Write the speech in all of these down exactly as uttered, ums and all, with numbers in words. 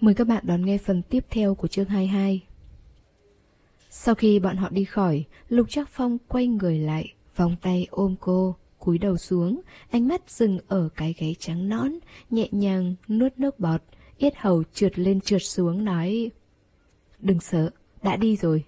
Mời các bạn đón nghe phần tiếp theo của chương hai mươi hai. Sau khi bọn họ đi khỏi, Lục Trác Phong quay người lại, vòng tay ôm cô, cúi đầu xuống, ánh mắt dừng ở cái gáy trắng nõn, nhẹ nhàng nuốt nước bọt, yết hầu trượt lên trượt xuống nói: "Đừng sợ, đã đi rồi."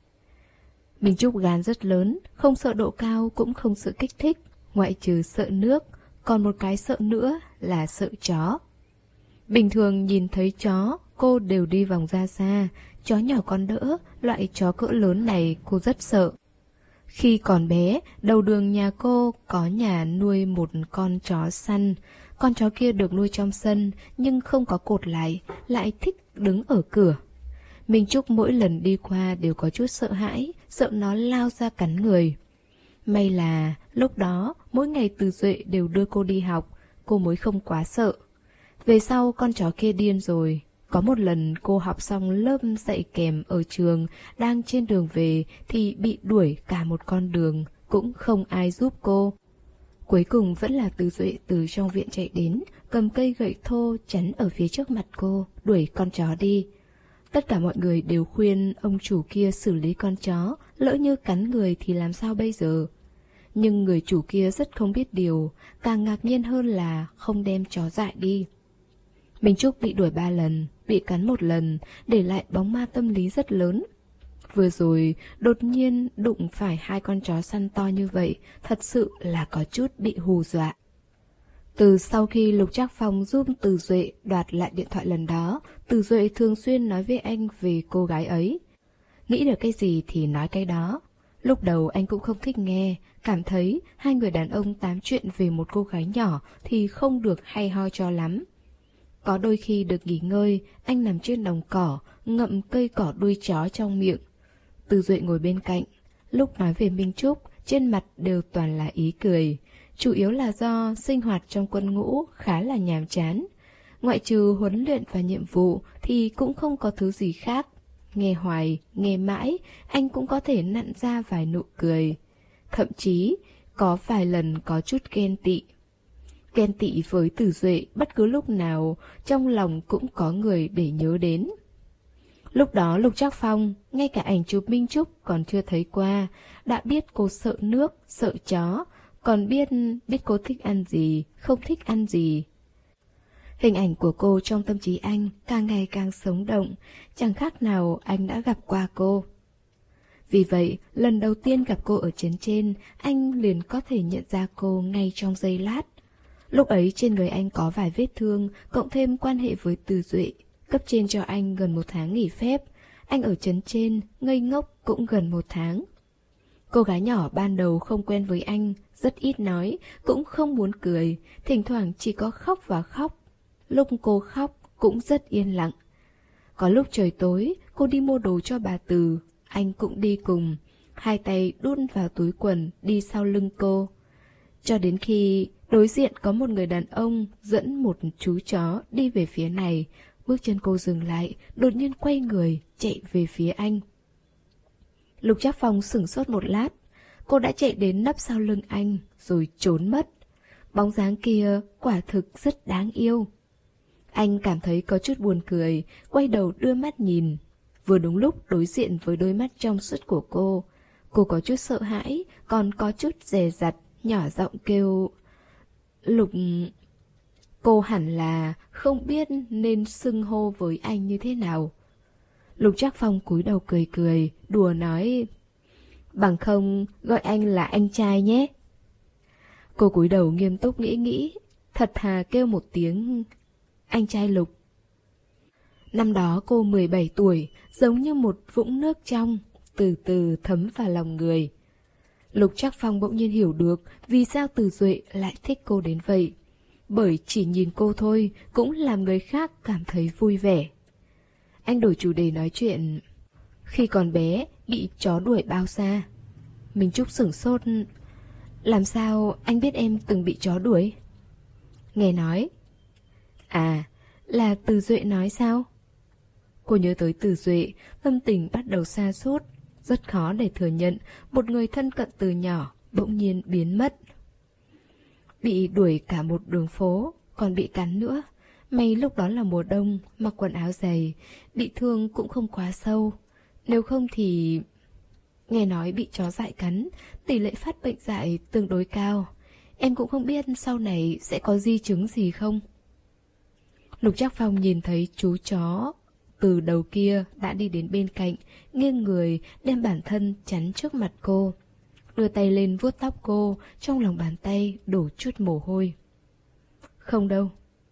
Minh Trúc gan rất lớn, không sợ độ cao cũng không sợ kích thích, ngoại trừ sợ nước, còn một cái sợ nữa là sợ chó. Bình thường nhìn thấy chó, cô đều đi vòng ra xa, chó nhỏ còn đỡ, loại chó cỡ lớn này cô rất sợ. Khi còn bé, đầu đường nhà cô có nhà nuôi một con chó săn. Con chó kia được nuôi trong sân, nhưng không có cột lại, lại thích đứng ở cửa. Minh Trúc mỗi lần đi qua đều có chút sợ hãi, sợ nó lao ra cắn người. May là lúc đó, mỗi ngày Từ Duệ đều đưa cô đi học, cô mới không quá sợ. Về sau con chó kia điên rồi. Có một lần cô học xong lớp dạy kèm ở trường, đang trên đường về thì bị đuổi cả một con đường, cũng không ai giúp cô. Cuối cùng vẫn là Từ Duệ từ trong viện chạy đến, cầm cây gậy thô chắn ở phía trước mặt cô, đuổi con chó đi. Tất cả mọi người đều khuyên ông chủ kia xử lý con chó, lỡ như cắn người thì làm sao bây giờ? Nhưng người chủ kia rất không biết điều, càng ngạc nhiên hơn là không đem chó dại đi. Minh Trúc bị đuổi ba lần, bị cắn một lần, để lại bóng ma tâm lý rất lớn. Vừa rồi, đột nhiên đụng phải hai con chó săn to như vậy, thật sự là có chút bị hù dọa. Từ sau khi Lục Trác Phong giúp Từ Duệ đoạt lại điện thoại lần đó, Từ Duệ thường xuyên nói với anh về cô gái ấy. Nghĩ được cái gì thì nói cái đó. Lúc đầu anh cũng không thích nghe, cảm thấy hai người đàn ông tám chuyện về một cô gái nhỏ thì không được hay ho cho lắm. Có đôi khi được nghỉ ngơi, anh nằm trên đồng cỏ, ngậm cây cỏ đuôi chó trong miệng. Từ Duệ ngồi bên cạnh, lúc nói về Minh Trúc, trên mặt đều toàn là ý cười. Chủ yếu là do sinh hoạt trong quân ngũ khá là nhàm chán. Ngoại trừ huấn luyện và nhiệm vụ thì cũng không có thứ gì khác. Nghe hoài, nghe mãi, anh cũng có thể nặn ra vài nụ cười. Thậm chí, có vài lần có chút ghen tị. Ghen tị với Từ Duệ bất cứ lúc nào, trong lòng cũng có người để nhớ đến. Lúc đó Lục Trác Phong, ngay cả ảnh chụp Minh Trúc còn chưa thấy qua, đã biết cô sợ nước, sợ chó, còn biết biết cô thích ăn gì, không thích ăn gì. Hình ảnh của cô trong tâm trí anh càng ngày càng sống động, chẳng khác nào anh đã gặp qua cô. Vì vậy, lần đầu tiên gặp cô ở trấn trên, anh liền có thể nhận ra cô ngay trong giây lát. Lúc ấy trên người anh có vài vết thương, cộng thêm quan hệ với Từ Duệ, cấp trên cho anh gần một tháng nghỉ phép. Anh ở trấn trên, ngây ngốc cũng gần một tháng. Cô gái nhỏ ban đầu không quen với anh, rất ít nói, cũng không muốn cười, thỉnh thoảng chỉ có khóc và khóc. Lúc cô khóc cũng rất yên lặng. Có lúc trời tối, cô đi mua đồ cho bà Từ, anh cũng đi cùng, hai tay đút vào túi quần đi sau lưng cô. Cho đến khi đối diện có một người đàn ông dẫn một chú chó đi về phía này, bước chân cô dừng lại, đột nhiên quay người, chạy về phía anh. Lục Trác Phong sửng sốt một lát, cô đã chạy đến nấp sau lưng anh, rồi trốn mất. Bóng dáng kia quả thực rất đáng yêu. Anh cảm thấy có chút buồn cười, quay đầu đưa mắt nhìn. Vừa đúng lúc đối diện với đôi mắt trong suốt của cô. Cô có chút sợ hãi, còn có chút dè dặt, nhỏ giọng kêu: "Lục..." Cô hẳn là không biết nên xưng hô với anh như thế nào. Lục Trác Phong cúi đầu cười cười, đùa nói: "Bằng không gọi anh là anh trai nhé." Cô cúi đầu nghiêm túc nghĩ nghĩ, thật thà kêu một tiếng: "Anh trai Lục." Năm đó cô mười bảy tuổi, giống như một vũng nước trong, từ từ thấm vào lòng người. Lục Trác Phong bỗng nhiên hiểu được vì sao Từ Duệ lại thích cô đến vậy. Bởi chỉ nhìn cô thôi cũng làm người khác cảm thấy vui vẻ. Anh đổi chủ đề nói chuyện: "Khi còn bé, bị chó đuổi bao xa?" Minh Trúc sửng sốt: "Làm sao anh biết em từng bị chó đuổi?" Nghe nói. "À, là Từ Duệ nói sao?" Cô nhớ tới Từ Duệ, tâm tình bắt đầu sa sút. Rất khó để thừa nhận một người thân cận từ nhỏ bỗng nhiên biến mất. Bị đuổi cả một đường phố, còn bị cắn nữa. May lúc đó là mùa đông, mặc quần áo dày, bị thương cũng không quá sâu. Nếu không thì... Nghe nói bị chó dại cắn, tỷ lệ phát bệnh dại tương đối cao. Em cũng không biết sau này sẽ có di chứng gì không. Lục Trác Phong nhìn thấy chú chó từ đầu kia đã đi đến bên cạnh, nghiêng người đem bản thân chắn trước mặt cô. Đưa tay lên vuốt tóc cô, trong lòng bàn tay đổ chút mồ hôi. Không đâu.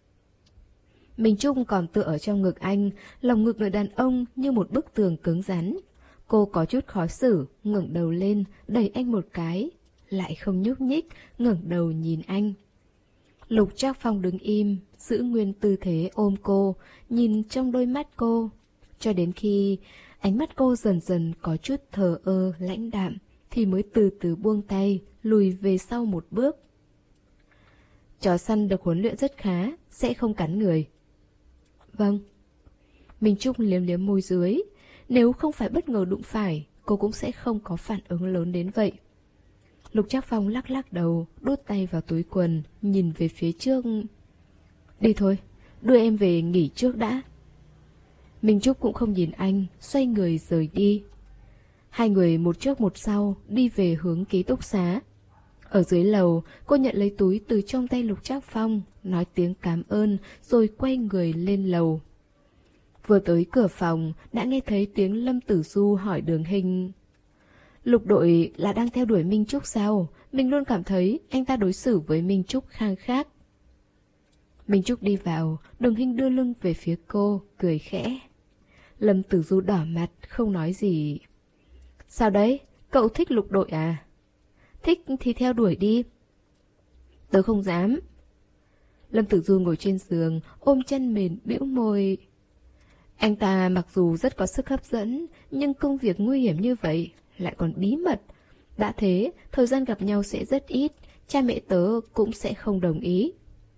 Minh Trúc còn tựa ở trong ngực anh, lòng ngực người đàn ông như một bức tường cứng rắn. Cô có chút khó xử, ngẩng đầu lên, đẩy anh một cái, lại không nhúc nhích, ngẩng đầu nhìn anh. Lục Trác Phong đứng im, giữ nguyên tư thế ôm cô, nhìn trong đôi mắt cô, cho đến khi ánh mắt cô dần dần có chút thờ ơ, lãnh đạm, thì mới từ từ buông tay, lùi về sau một bước. Chó săn được huấn luyện rất khá, sẽ không cắn người. Vâng. Minh Trúc liếm liếm môi dưới, nếu không phải bất ngờ đụng phải, cô cũng sẽ không có phản ứng lớn đến vậy. Lục Trác Phong lắc lắc đầu, đút tay vào túi quần, nhìn về phía trước. Đi thôi, đưa em về nghỉ trước đã. Minh Trúc cũng không nhìn anh, xoay người rời đi. Hai người một trước một sau, đi về hướng ký túc xá. Ở dưới lầu, cô nhận lấy túi từ trong tay Lục Trác Phong, nói tiếng cảm ơn, rồi quay người lên lầu. Vừa tới cửa phòng, đã nghe thấy tiếng Lâm Tử Du hỏi Đường Hình. Lục đội là đang theo đuổi Minh Trúc sao? Mình luôn cảm thấy anh ta đối xử với Minh Trúc khang khác. Minh Trúc đi vào, Đường Hình đưa lưng về phía cô, cười khẽ. Lâm Tử Du đỏ mặt, không nói gì. Sao đấy? Cậu thích Lục đội à? Thích thì theo đuổi đi. Tớ không dám. Lâm Tử Du ngồi trên giường, ôm chân mềm, bĩu môi. Anh ta mặc dù rất có sức hấp dẫn, nhưng công việc nguy hiểm như vậy, lại còn bí mật. Đã thế, thời gian gặp nhau sẽ rất ít, cha mẹ tớ cũng sẽ không đồng ý.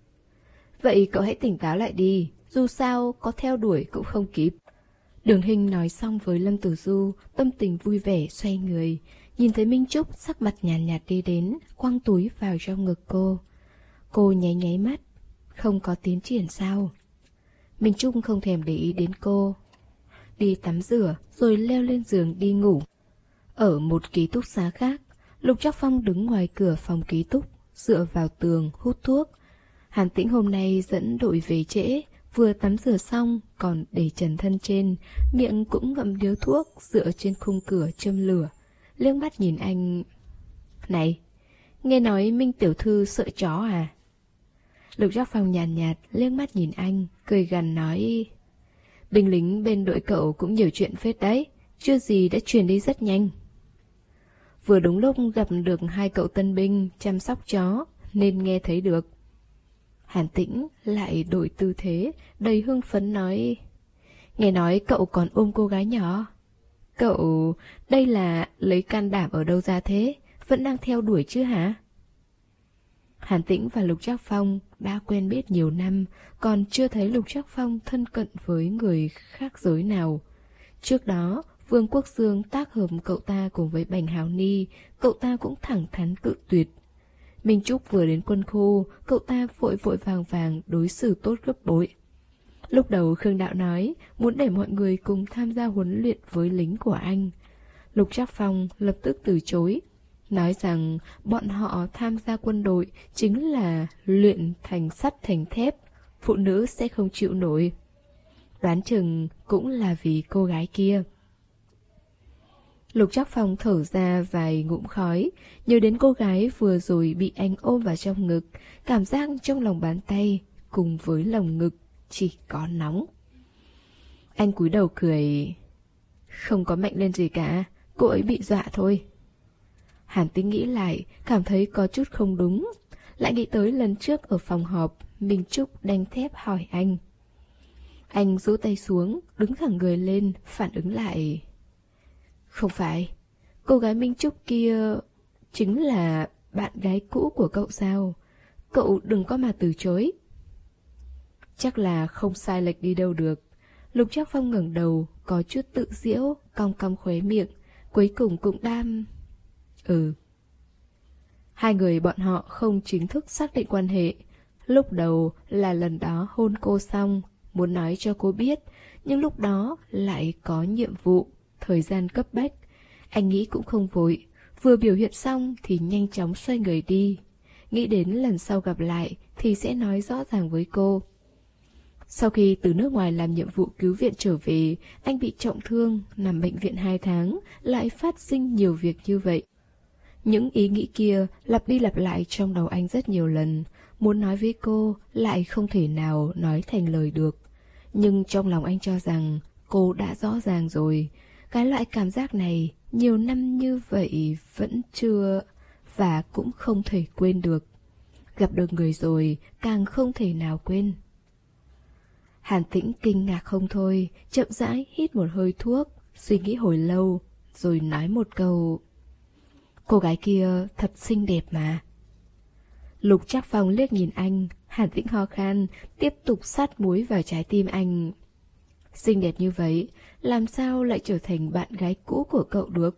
Vậy cậu hãy tỉnh táo lại đi, dù sao có theo đuổi cũng không kịp. Đường Hình nói xong với Lâm Tử Du, tâm tình vui vẻ xoay người, nhìn thấy Minh Trúc sắc mặt nhàn nhạt, nhạt đi đến, quăng túi vào trong ngực cô. Cô nháy nháy mắt, không có tiến triển sao? Minh Trúc không thèm để ý đến cô. Đi tắm rửa rồi leo lên giường đi ngủ. Ở một ký túc xá khác, Lục Trác Phong đứng ngoài cửa phòng ký túc, dựa vào tường hút thuốc. Hàn Tĩnh hôm nay dẫn đội về trễ, vừa tắm rửa xong còn để trần thân trên, miệng cũng ngậm điếu thuốc dựa trên khung cửa châm lửa, liếc mắt nhìn anh. Này, nghe nói Minh tiểu thư sợ chó à? Lục Trác Phong nhàn nhạt, nhạt liếc mắt nhìn anh, cười gằn nói. Binh lính bên đội cậu cũng nhiều chuyện phết đấy, chưa gì đã truyền đi rất nhanh. Vừa đúng lúc gặp được hai cậu tân binh chăm sóc chó, nên nghe thấy được. Hàn Tĩnh lại đổi tư thế, đầy hưng phấn nói. Nghe nói cậu còn ôm cô gái nhỏ. Cậu, đây là lấy can đảm ở đâu ra thế, vẫn đang theo đuổi chứ hả? Hàn Tĩnh và Lục Trác Phong đã quen biết nhiều năm, còn chưa thấy Lục Trác Phong thân cận với người khác giới nào. Trước đó, Vương Quốc Dương tác hợp cậu ta cùng với Bành Hào Ni, cậu ta cũng thẳng thắn cự tuyệt. Minh Trúc vừa đến quân khu, cậu ta vội vội vàng vàng đối xử tốt gấp bội. Lúc đầu Khương Đạo nói muốn để mọi người cùng tham gia huấn luyện với lính của anh. Lục Trác Phong lập tức từ chối, nói rằng bọn họ tham gia quân đội chính là luyện thành sắt thành thép, phụ nữ sẽ không chịu nổi. Đoán chừng cũng là vì cô gái kia. Lục Trác Phong thở ra vài ngụm khói, nhớ đến cô gái vừa rồi bị anh ôm vào trong ngực, cảm giác trong lòng bàn tay cùng với lồng ngực chỉ có nóng. Anh cúi đầu cười. Không có mệnh lên gì cả, cô ấy bị dọa thôi. Hàn Tĩnh nghĩ lại, cảm thấy có chút không đúng, lại nghĩ tới lần trước ở phòng họp, Minh Trúc đanh thép hỏi anh. Anh rũ tay xuống, đứng thẳng người lên, phản ứng lại. Không phải, cô gái Minh Trúc kia chính là bạn gái cũ của cậu sao? Cậu đừng có mà từ chối. Chắc là không sai lệch đi đâu được. Lục Trác Phong ngẩng đầu, có chút tự giễu, cong cong khóe miệng, cuối cùng cũng đam. Ừ. Hai người bọn họ không chính thức xác định quan hệ. Lúc đầu là lần đó hôn cô xong, muốn nói cho cô biết, nhưng lúc đó lại có nhiệm vụ, thời gian cấp bách. Anh nghĩ cũng không vội, vừa biểu hiện xong thì nhanh chóng xoay người đi. Nghĩ đến lần sau gặp lại thì sẽ nói rõ ràng với cô. Sau khi từ nước ngoài làm nhiệm vụ cứu viện trở về, anh bị trọng thương, nằm bệnh viện hai tháng, lại phát sinh nhiều việc như vậy. Những ý nghĩ kia lặp đi lặp lại trong đầu anh rất nhiều lần, muốn nói với cô lại không thể nào nói thành lời được. Nhưng trong lòng anh cho rằng cô đã rõ ràng rồi. Cái loại cảm giác này nhiều năm như vậy vẫn chưa và cũng không thể quên được. Gặp được người rồi càng không thể nào quên. Hàn Tĩnh kinh ngạc không thôi, chậm rãi hít một hơi thuốc, suy nghĩ hồi lâu, rồi nói một câu: cô gái kia thật xinh đẹp mà. Lục Trác Phong liếc nhìn anh, Hàn Tĩnh ho khan, tiếp tục sát muối vào trái tim anh. Xinh đẹp như vậy, làm sao lại trở thành bạn gái cũ của cậu được?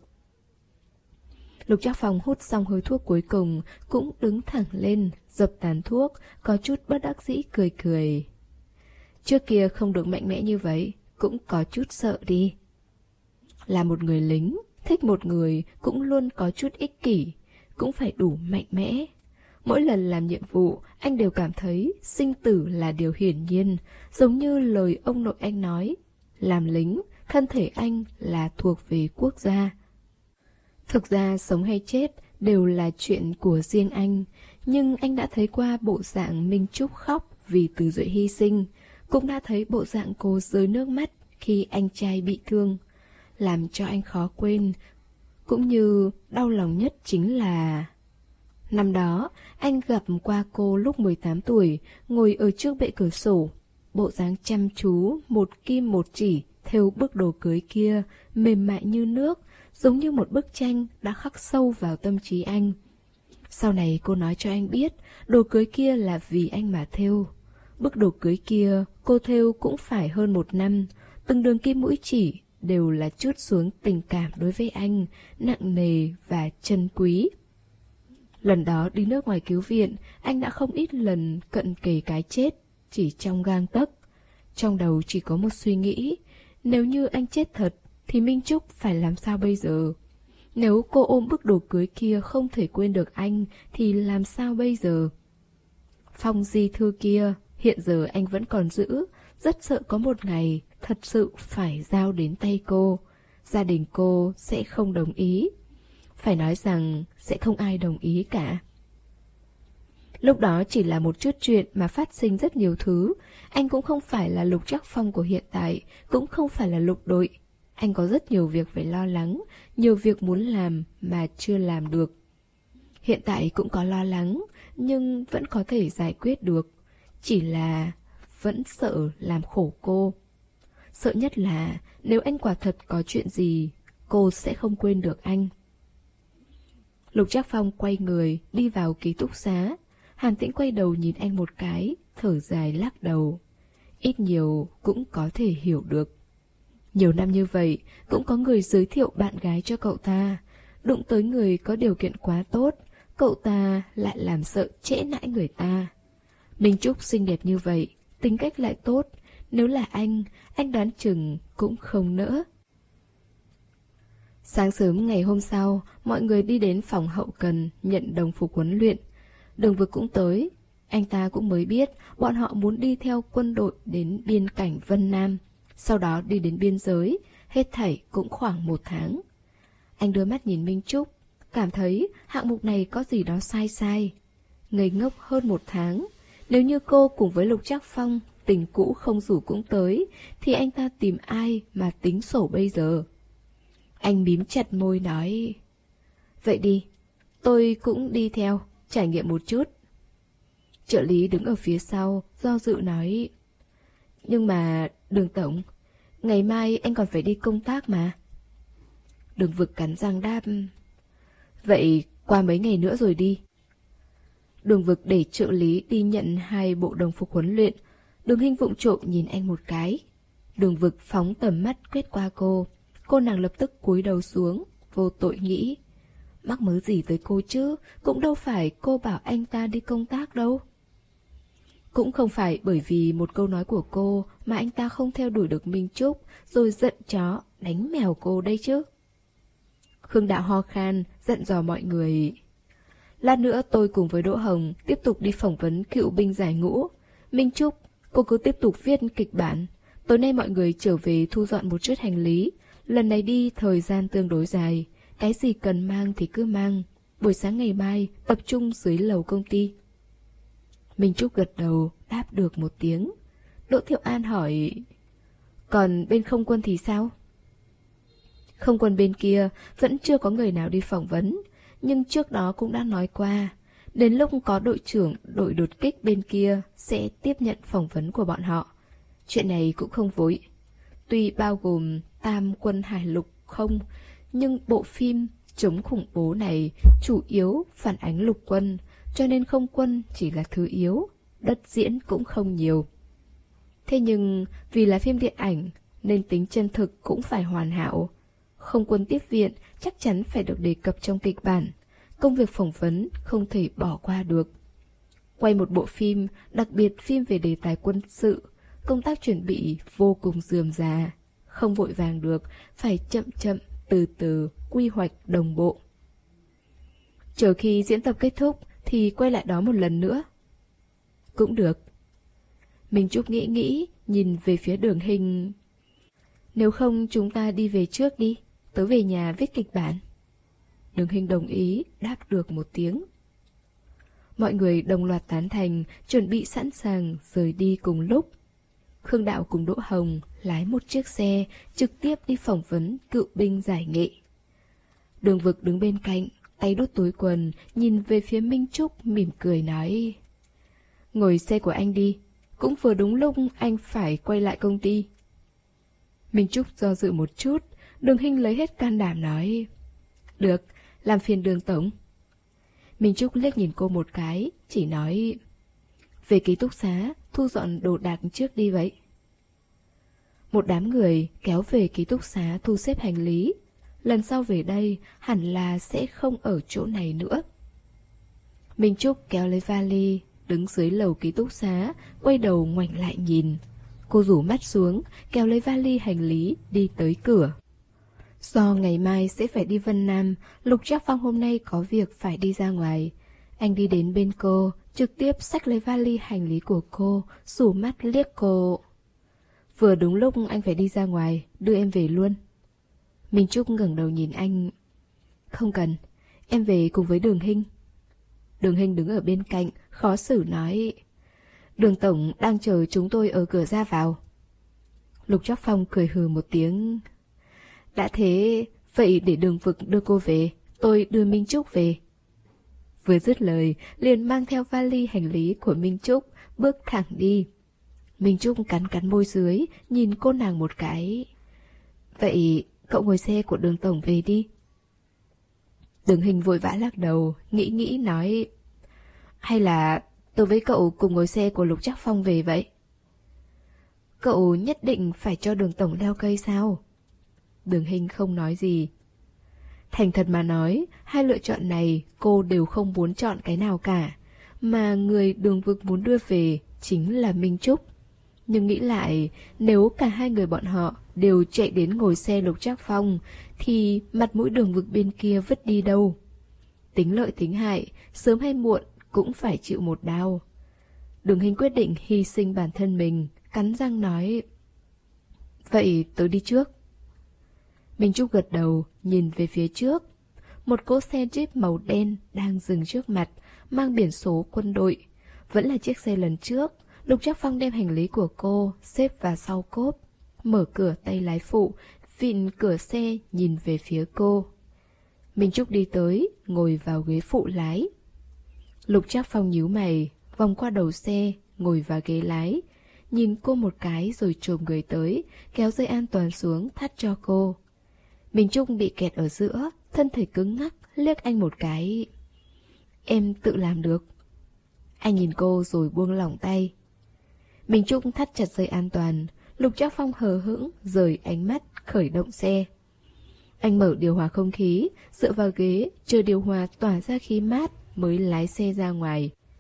Lục Trác Phong hút xong hơi thuốc cuối cùng, cũng đứng thẳng lên, dập tàn thuốc, có chút bất đắc dĩ cười cười. Trước kia không được mạnh mẽ như vậy, cũng có chút sợ đi. Là một người lính, thích một người cũng luôn có chút ích kỷ, cũng phải đủ mạnh mẽ. Mỗi lần làm nhiệm vụ, anh đều cảm thấy sinh tử là điều hiển nhiên, giống như lời ông nội anh nói. Làm lính, thân thể anh là thuộc về quốc gia. Thực ra sống hay chết đều là chuyện của riêng anh, nhưng anh đã thấy qua bộ dạng Minh Trúc khóc vì Từ Duệ hy sinh, cũng đã thấy bộ dạng cô rơi nước mắt khi anh trai bị thương. Làm cho anh khó quên, cũng như đau lòng nhất chính là... Năm đó, anh gặp qua cô lúc mười tám tuổi, ngồi ở trước bệ cửa sổ. Bộ dáng chăm chú, một kim một chỉ, thêu bức đồ cưới kia, mềm mại như nước, giống như một bức tranh đã khắc sâu vào tâm trí anh. Sau này cô nói cho anh biết, đồ cưới kia là vì anh mà thêu. Bức đồ cưới kia, cô thêu cũng phải hơn một năm, từng đường kim mũi chỉ đều là chút xuống tình cảm đối với anh, nặng nề và trân quý. Lần đó đi nước ngoài cứu viện, anh đã không ít lần cận kề cái chết, chỉ trong gang tấc. Trong đầu chỉ có một suy nghĩ, nếu như anh chết thật, thì Minh Trúc phải làm sao bây giờ? Nếu cô ôm bức đồ cưới kia không thể quên được anh, thì làm sao bây giờ? Phong di thư kia, hiện giờ anh vẫn còn giữ, rất sợ có một ngày thật sự phải giao đến tay cô. Gia đình cô sẽ không đồng ý. Phải nói rằng sẽ không ai đồng ý cả. Lúc đó chỉ là một chút chuyện mà phát sinh rất nhiều thứ. Anh cũng không phải là Lục Trác Phong của hiện tại, cũng không phải là Lục đội. Anh có rất nhiều việc phải lo lắng, nhiều việc muốn làm mà chưa làm được. Hiện tại cũng có lo lắng, nhưng vẫn có thể giải quyết được. Chỉ là vẫn sợ làm khổ cô. Sợ nhất là nếu anh quả thật có chuyện gì, cô sẽ không quên được anh. Lục Trác Phong quay người, đi vào ký túc xá. Hàn Tĩnh quay đầu nhìn anh một cái, thở dài lắc đầu. Ít nhiều cũng có thể hiểu được. Nhiều năm như vậy, cũng có người giới thiệu bạn gái cho cậu ta. Đụng tới người có điều kiện quá tốt, cậu ta lại làm sợ trễ nãi người ta. Minh Trúc xinh đẹp như vậy, tính cách lại tốt. Nếu là anh, anh đoán chừng cũng không nỡ. Sáng sớm ngày hôm sau, mọi người đi đến phòng hậu cần nhận đồng phục huấn luyện. Đường Vực cũng tới. Anh ta cũng mới biết bọn họ muốn đi theo quân đội đến biên cảnh Vân Nam, sau đó đi đến biên giới, hết thảy cũng khoảng một tháng. Anh đưa mắt nhìn Minh Trúc, cảm thấy hạng mục này có gì đó sai sai. Ngây ngốc hơn một tháng, nếu như cô cùng với Lục Trác Phong tình cũ không rủ cũng tới, thì anh ta tìm ai mà tính sổ bây giờ? Anh mím chặt môi nói, vậy đi, tôi cũng đi theo, trải nghiệm một chút. Trợ lý đứng ở phía sau, do dự nói, nhưng mà, Đường Tổng, ngày mai anh còn phải đi công tác mà. Đường Vực cắn răng đáp, vậy qua mấy ngày nữa rồi đi. Đường Vực để trợ lý đi nhận hai bộ đồng phục huấn luyện. Đường Hinh vụng trộm nhìn anh một cái. Đường Vực phóng tầm mắt quét qua cô. Cô nàng lập tức cúi đầu xuống, vô tội nghĩ, mắc mớ gì tới cô chứ, cũng đâu phải cô bảo anh ta đi công tác đâu. Cũng không phải bởi vì một câu nói của cô mà anh ta không theo đuổi được Minh Trúc, rồi giận chó, đánh mèo cô đây chứ. Khương Đạo ho khan, dặn dò mọi người. Lát nữa tôi cùng với Đỗ Hồng tiếp tục đi phỏng vấn cựu binh giải ngũ. Minh Trúc, cô cứ tiếp tục viết kịch bản. Tối nay mọi người trở về thu dọn một chút hành lý. Lần này đi thời gian tương đối dài. Cái gì cần mang thì cứ mang. Buổi sáng ngày mai tập trung dưới lầu công ty. Minh Trúc gật đầu, đáp được một tiếng. Đỗ Thiệu An hỏi, còn bên không quân thì sao? Không quân bên kia vẫn chưa có người nào đi phỏng vấn, nhưng trước đó cũng đã nói qua, đến lúc có đội trưởng đội đột kích bên kia sẽ tiếp nhận phỏng vấn của bọn họ. Chuyện này cũng không vội. Tuy bao gồm tam quân hải lục không, nhưng bộ phim chống khủng bố này chủ yếu phản ánh lục quân, cho nên không quân chỉ là thứ yếu, đất diễn cũng không nhiều. Thế nhưng vì là phim điện ảnh nên tính chân thực cũng phải hoàn hảo. Không quân tiếp viện chắc chắn phải được đề cập trong kịch bản. Công việc phỏng vấn không thể bỏ qua được. Quay một bộ phim, đặc biệt phim về đề tài quân sự, công tác chuẩn bị vô cùng rườm rà. Không vội vàng được, phải chậm chậm, từ từ, quy hoạch đồng bộ. Chờ khi diễn tập kết thúc thì quay lại đó một lần nữa. Cũng được. Minh Trúc nghĩ nghĩ, nhìn về phía Đường Hình. Nếu không chúng ta đi về trước đi, tớ về nhà viết kịch bản. Đường Hình đồng ý, đáp được một tiếng. Mọi người đồng loạt tán thành, chuẩn bị sẵn sàng rời đi cùng lúc. Khương Đạo cùng Đỗ Hồng lái một chiếc xe trực tiếp đi phỏng vấn cựu binh giải nghệ. Đường Vực đứng bên cạnh, tay đút túi quần, nhìn về phía Minh Trúc mỉm cười nói, ngồi xe của anh đi, cũng vừa đúng lúc anh phải quay lại công ty. Minh Trúc do dự một chút, Đường Hình lấy hết can đảm nói, được, làm phiền Đường tổng. Minh Trúc liếc nhìn cô một cái, chỉ nói, về ký túc xá, thu dọn đồ đạc trước đi vậy. Một đám người kéo về ký túc xá thu xếp hành lý. Lần sau về đây hẳn là sẽ không ở chỗ này nữa. Minh Trúc kéo lấy vali, đứng dưới lầu ký túc xá, quay đầu ngoảnh lại nhìn. Cô rủ mắt xuống, kéo lấy vali hành lý, đi tới cửa. Do ngày mai sẽ phải đi Vân Nam, Lục Trác Phong hôm nay có việc phải đi ra ngoài. Anh đi đến bên cô, trực tiếp xách lấy vali hành lý của cô, rủ mắt liếc cô. Vừa đúng lúc anh phải đi ra ngoài, đưa em về luôn. Minh Trúc ngẩng đầu nhìn anh. Không cần, em về cùng với Đường Hình. Đường Hình đứng ở bên cạnh, khó xử nói, Đường tổng đang chờ chúng tôi ở cửa ra vào. Lục Trác Phong cười hừ một tiếng. Đã thế, vậy để Đường Vực đưa cô về, tôi đưa Minh Trúc về. Vừa dứt lời, liền mang theo vali hành lý của Minh Trúc, bước thẳng đi. Minh Trúc cắn cắn môi dưới, nhìn cô nàng một cái. Vậy cậu ngồi xe của Đường tổng về đi. Đường Hình vội vã lắc đầu, nghĩ nghĩ nói, hay là tôi với cậu cùng ngồi xe của Lục Trác Phong về vậy? Cậu nhất định phải cho Đường tổng leo cây sao? Đường Hình không nói gì. Thành thật mà nói, hai lựa chọn này cô đều không muốn chọn cái nào cả, mà người Đường Vực muốn đưa về chính là Minh Trúc. Nhưng nghĩ lại, nếu cả hai người bọn họ đều chạy đến ngồi xe Lục Trác Phong, thì mặt mũi Đường Vực bên kia vứt đi đâu? Tính lợi tính hại, sớm hay muộn cũng phải chịu một đau. Đường Hình quyết định hy sinh bản thân mình, cắn răng nói, vậy tớ đi trước. Minh Trúc gật đầu, nhìn về phía trước. Một cỗ xe Jeep màu đen đang dừng trước mặt, mang biển số quân đội. Vẫn là chiếc xe lần trước. Lục Trác Phong đem hành lý của cô xếp vào sau cốp, mở cửa tay lái phụ, vịn cửa xe nhìn về phía cô. Minh Trúc đi tới, ngồi vào ghế phụ lái. Lục Trác Phong nhíu mày, vòng qua đầu xe, ngồi vào ghế lái, nhìn cô một cái rồi chồm người tới, kéo dây an toàn xuống thắt cho cô. Minh Trúc bị kẹt ở giữa, thân thể cứng ngắc, liếc anh một cái. Em tự làm được. Anh nhìn cô rồi buông lỏng tay. Minh Trúc thắt chặt dây an toàn. Lục Trác Phong hờ hững rời ánh mắt, khởi động xe. Anh mở điều hòa không khí, dựa vào ghế, chờ điều hòa tỏa ra khí mát mới lái xe ra ngoài.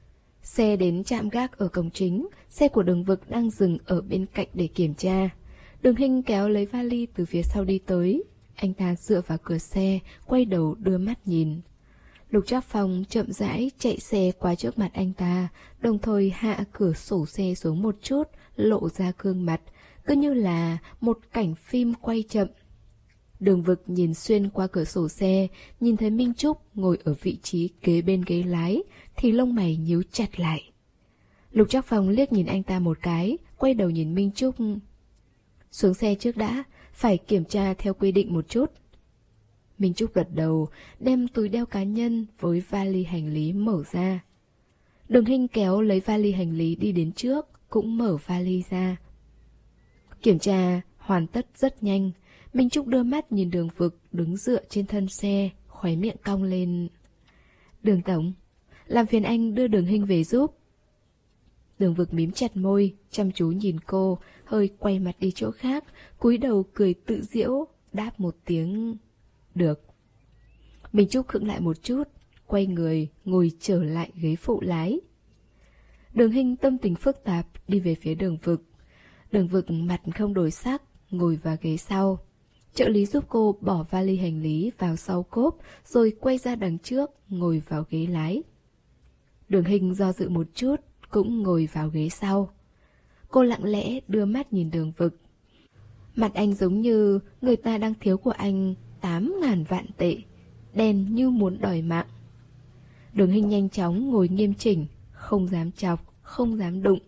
Xe đến trạm gác ở cổng chính, xe của Đường Vực đang dừng ở bên cạnh để kiểm tra. Đường Hinh kéo lấy vali từ phía sau đi tới. Anh ta dựa vào cửa xe, quay đầu đưa mắt nhìn. Lục Trác Phong chậm rãi chạy xe qua trước mặt anh ta, đồng thời hạ cửa sổ xe xuống một chút, lộ ra gương mặt, cứ như là một cảnh phim quay chậm. Đường Vực nhìn xuyên qua cửa sổ xe, nhìn thấy Minh Trúc ngồi ở vị trí kế bên ghế lái, thì lông mày nhíu chặt lại. Lục Trác Phong liếc nhìn anh ta một cái, quay đầu nhìn Minh Trúc. Xuống xe trước đã, phải kiểm tra theo quy định một chút. Minh Trúc gật đầu, đem túi đeo cá nhân với vali hành lý mở ra. Đường Hinh kéo lấy vali hành lý đi đến trước, cũng mở vali ra. Kiểm tra hoàn tất rất nhanh. Minh Trúc đưa mắt nhìn Đường Vực đứng dựa trên thân xe, khóe miệng cong lên. Đường tổng, làm phiền anh đưa Đường Hinh về giúp. Đường Vực mím chặt môi, chăm chú nhìn cô, hơi quay mặt đi chỗ khác, cúi đầu cười tự giễu, đáp một tiếng được. Minh Trúc khựng lại một chút, quay người, ngồi trở lại ghế phụ lái. Đường Hinh tâm tình phức tạp đi về phía Đường Vực. Đường Vực mặt không đổi sắc, ngồi vào ghế sau. Trợ lý giúp cô bỏ vali hành lý vào sau cốp, rồi quay ra đằng trước, ngồi vào ghế lái. Đường Hinh do dự một chút, cũng ngồi vào ghế sau. Cô lặng lẽ đưa mắt nhìn Đường Vực. Mặt anh giống như người ta đang thiếu của anh tám ngàn vạn tệ, đen như muốn đòi mạng. Đường Hinh nhanh chóng ngồi nghiêm chỉnh, không dám chọc, không dám đụng.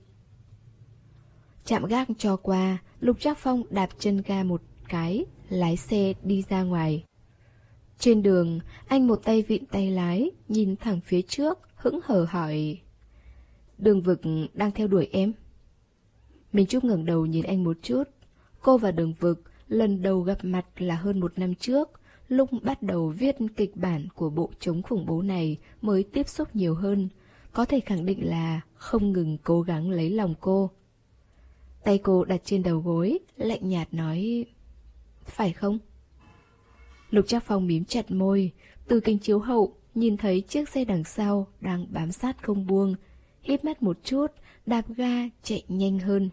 Chạm gác cho qua, Lục Trác Phong đạp chân ga một cái, lái xe đi ra ngoài. Trên đường, anh một tay vịn tay lái, nhìn thẳng phía trước, hững hờ hỏi: Đường Vực đang theo đuổi em? Minh Trúc ngẩng đầu nhìn anh một chút. Cô và Đường Vực lần đầu gặp mặt là hơn một năm trước, lúc bắt đầu viết kịch bản của bộ chống khủng bố này mới tiếp xúc nhiều hơn, có thể khẳng định là không ngừng cố gắng lấy lòng cô. Tay cô đặt trên đầu gối, lạnh nhạt nói: Phải không? Lục Trác Phong mím chặt môi, từ kính chiếu hậu nhìn thấy chiếc xe đằng sau đang bám sát không buông, híp mắt một chút, đạp ga chạy nhanh hơn.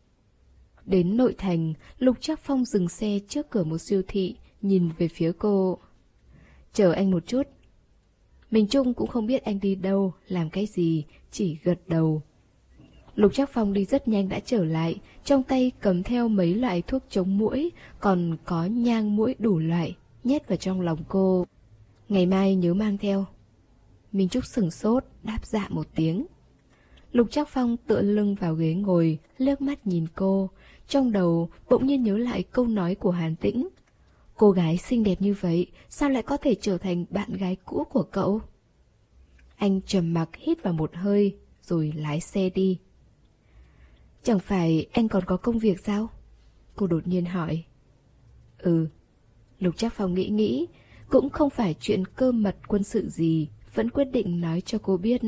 Đến nội thành, Lục Trác Phong dừng xe trước cửa một siêu thị, nhìn về phía cô. Chờ anh một chút. Mình Trung cũng không biết anh đi đâu, làm cái gì, chỉ gật đầu. Lục Trác Phong đi rất nhanh đã trở lại, trong tay cầm theo mấy loại thuốc chống muỗi, còn có nhang muỗi đủ loại, nhét vào trong lòng cô. Ngày mai nhớ mang theo. Minh Trúc sửng sốt, đáp dạ một tiếng. Lục Trác Phong tựa lưng vào ghế ngồi, liếc mắt nhìn cô. Trong đầu bỗng nhiên nhớ lại câu nói của Hàn Tĩnh. Cô gái xinh đẹp như vậy, sao lại có thể trở thành bạn gái cũ của cậu? Anh trầm mặc hít vào một hơi, rồi lái xe đi. Chẳng phải anh còn có công việc sao? Cô đột nhiên hỏi. Ừ. Lục Trác Phong nghĩ nghĩ, cũng không phải chuyện cơ mật quân sự gì, vẫn quyết định nói cho cô biết.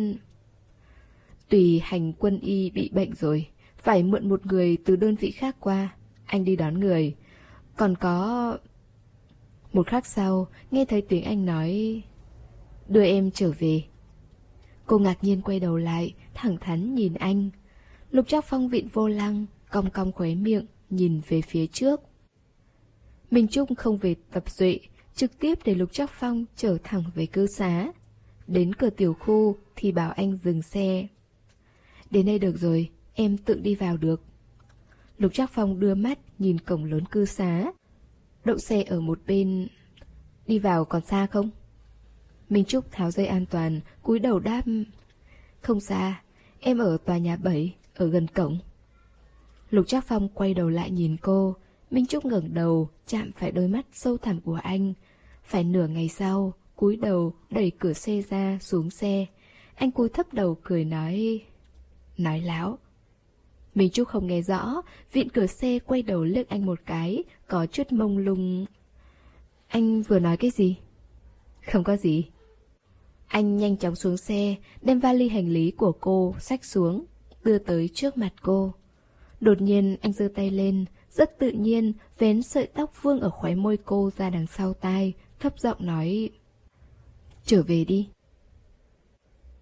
Tùy hành quân y bị bệnh rồi, phải mượn một người từ đơn vị khác qua, anh đi đón người. Còn có... Một khắc sau, nghe thấy tiếng anh nói: Đưa em trở về. Cô ngạc nhiên quay đầu lại, thẳng thắn nhìn anh. Lục Trác Phong vịn vô lăng, cong cong khóe miệng, nhìn về phía trước. Minh Trúc không về tập Duệ, trực tiếp để Lục Trác Phong trở thẳng về cư xá. Đến cửa tiểu khu thì bảo anh dừng xe. Đến đây được rồi, em tự đi vào được. Lục Trác Phong đưa mắt nhìn cổng lớn cư xá. Đậu xe ở một bên. Đi vào còn xa không? Minh Trúc tháo dây an toàn, cúi đầu đáp: Không xa, em ở tòa nhà bảy, ở gần cổng. Lục Trác Phong quay đầu lại nhìn cô. Minh Trúc ngẩng đầu, chạm phải đôi mắt sâu thẳm của anh. Phải nửa ngày sau, cúi đầu đẩy cửa xe ra xuống xe. Anh cúi thấp đầu cười nói: Nói láo. Minh Trúc không nghe rõ, vịn cửa xe quay đầu liếc anh một cái, có chút mông lung. Anh vừa nói cái gì? Không có gì. Anh nhanh chóng xuống xe, đem vali hành lý của cô xách xuống, đưa tới trước mặt cô. Đột nhiên anh giơ tay lên, rất tự nhiên vén sợi tóc vương ở khóe môi cô ra đằng sau tai, thấp giọng nói: Trở về đi.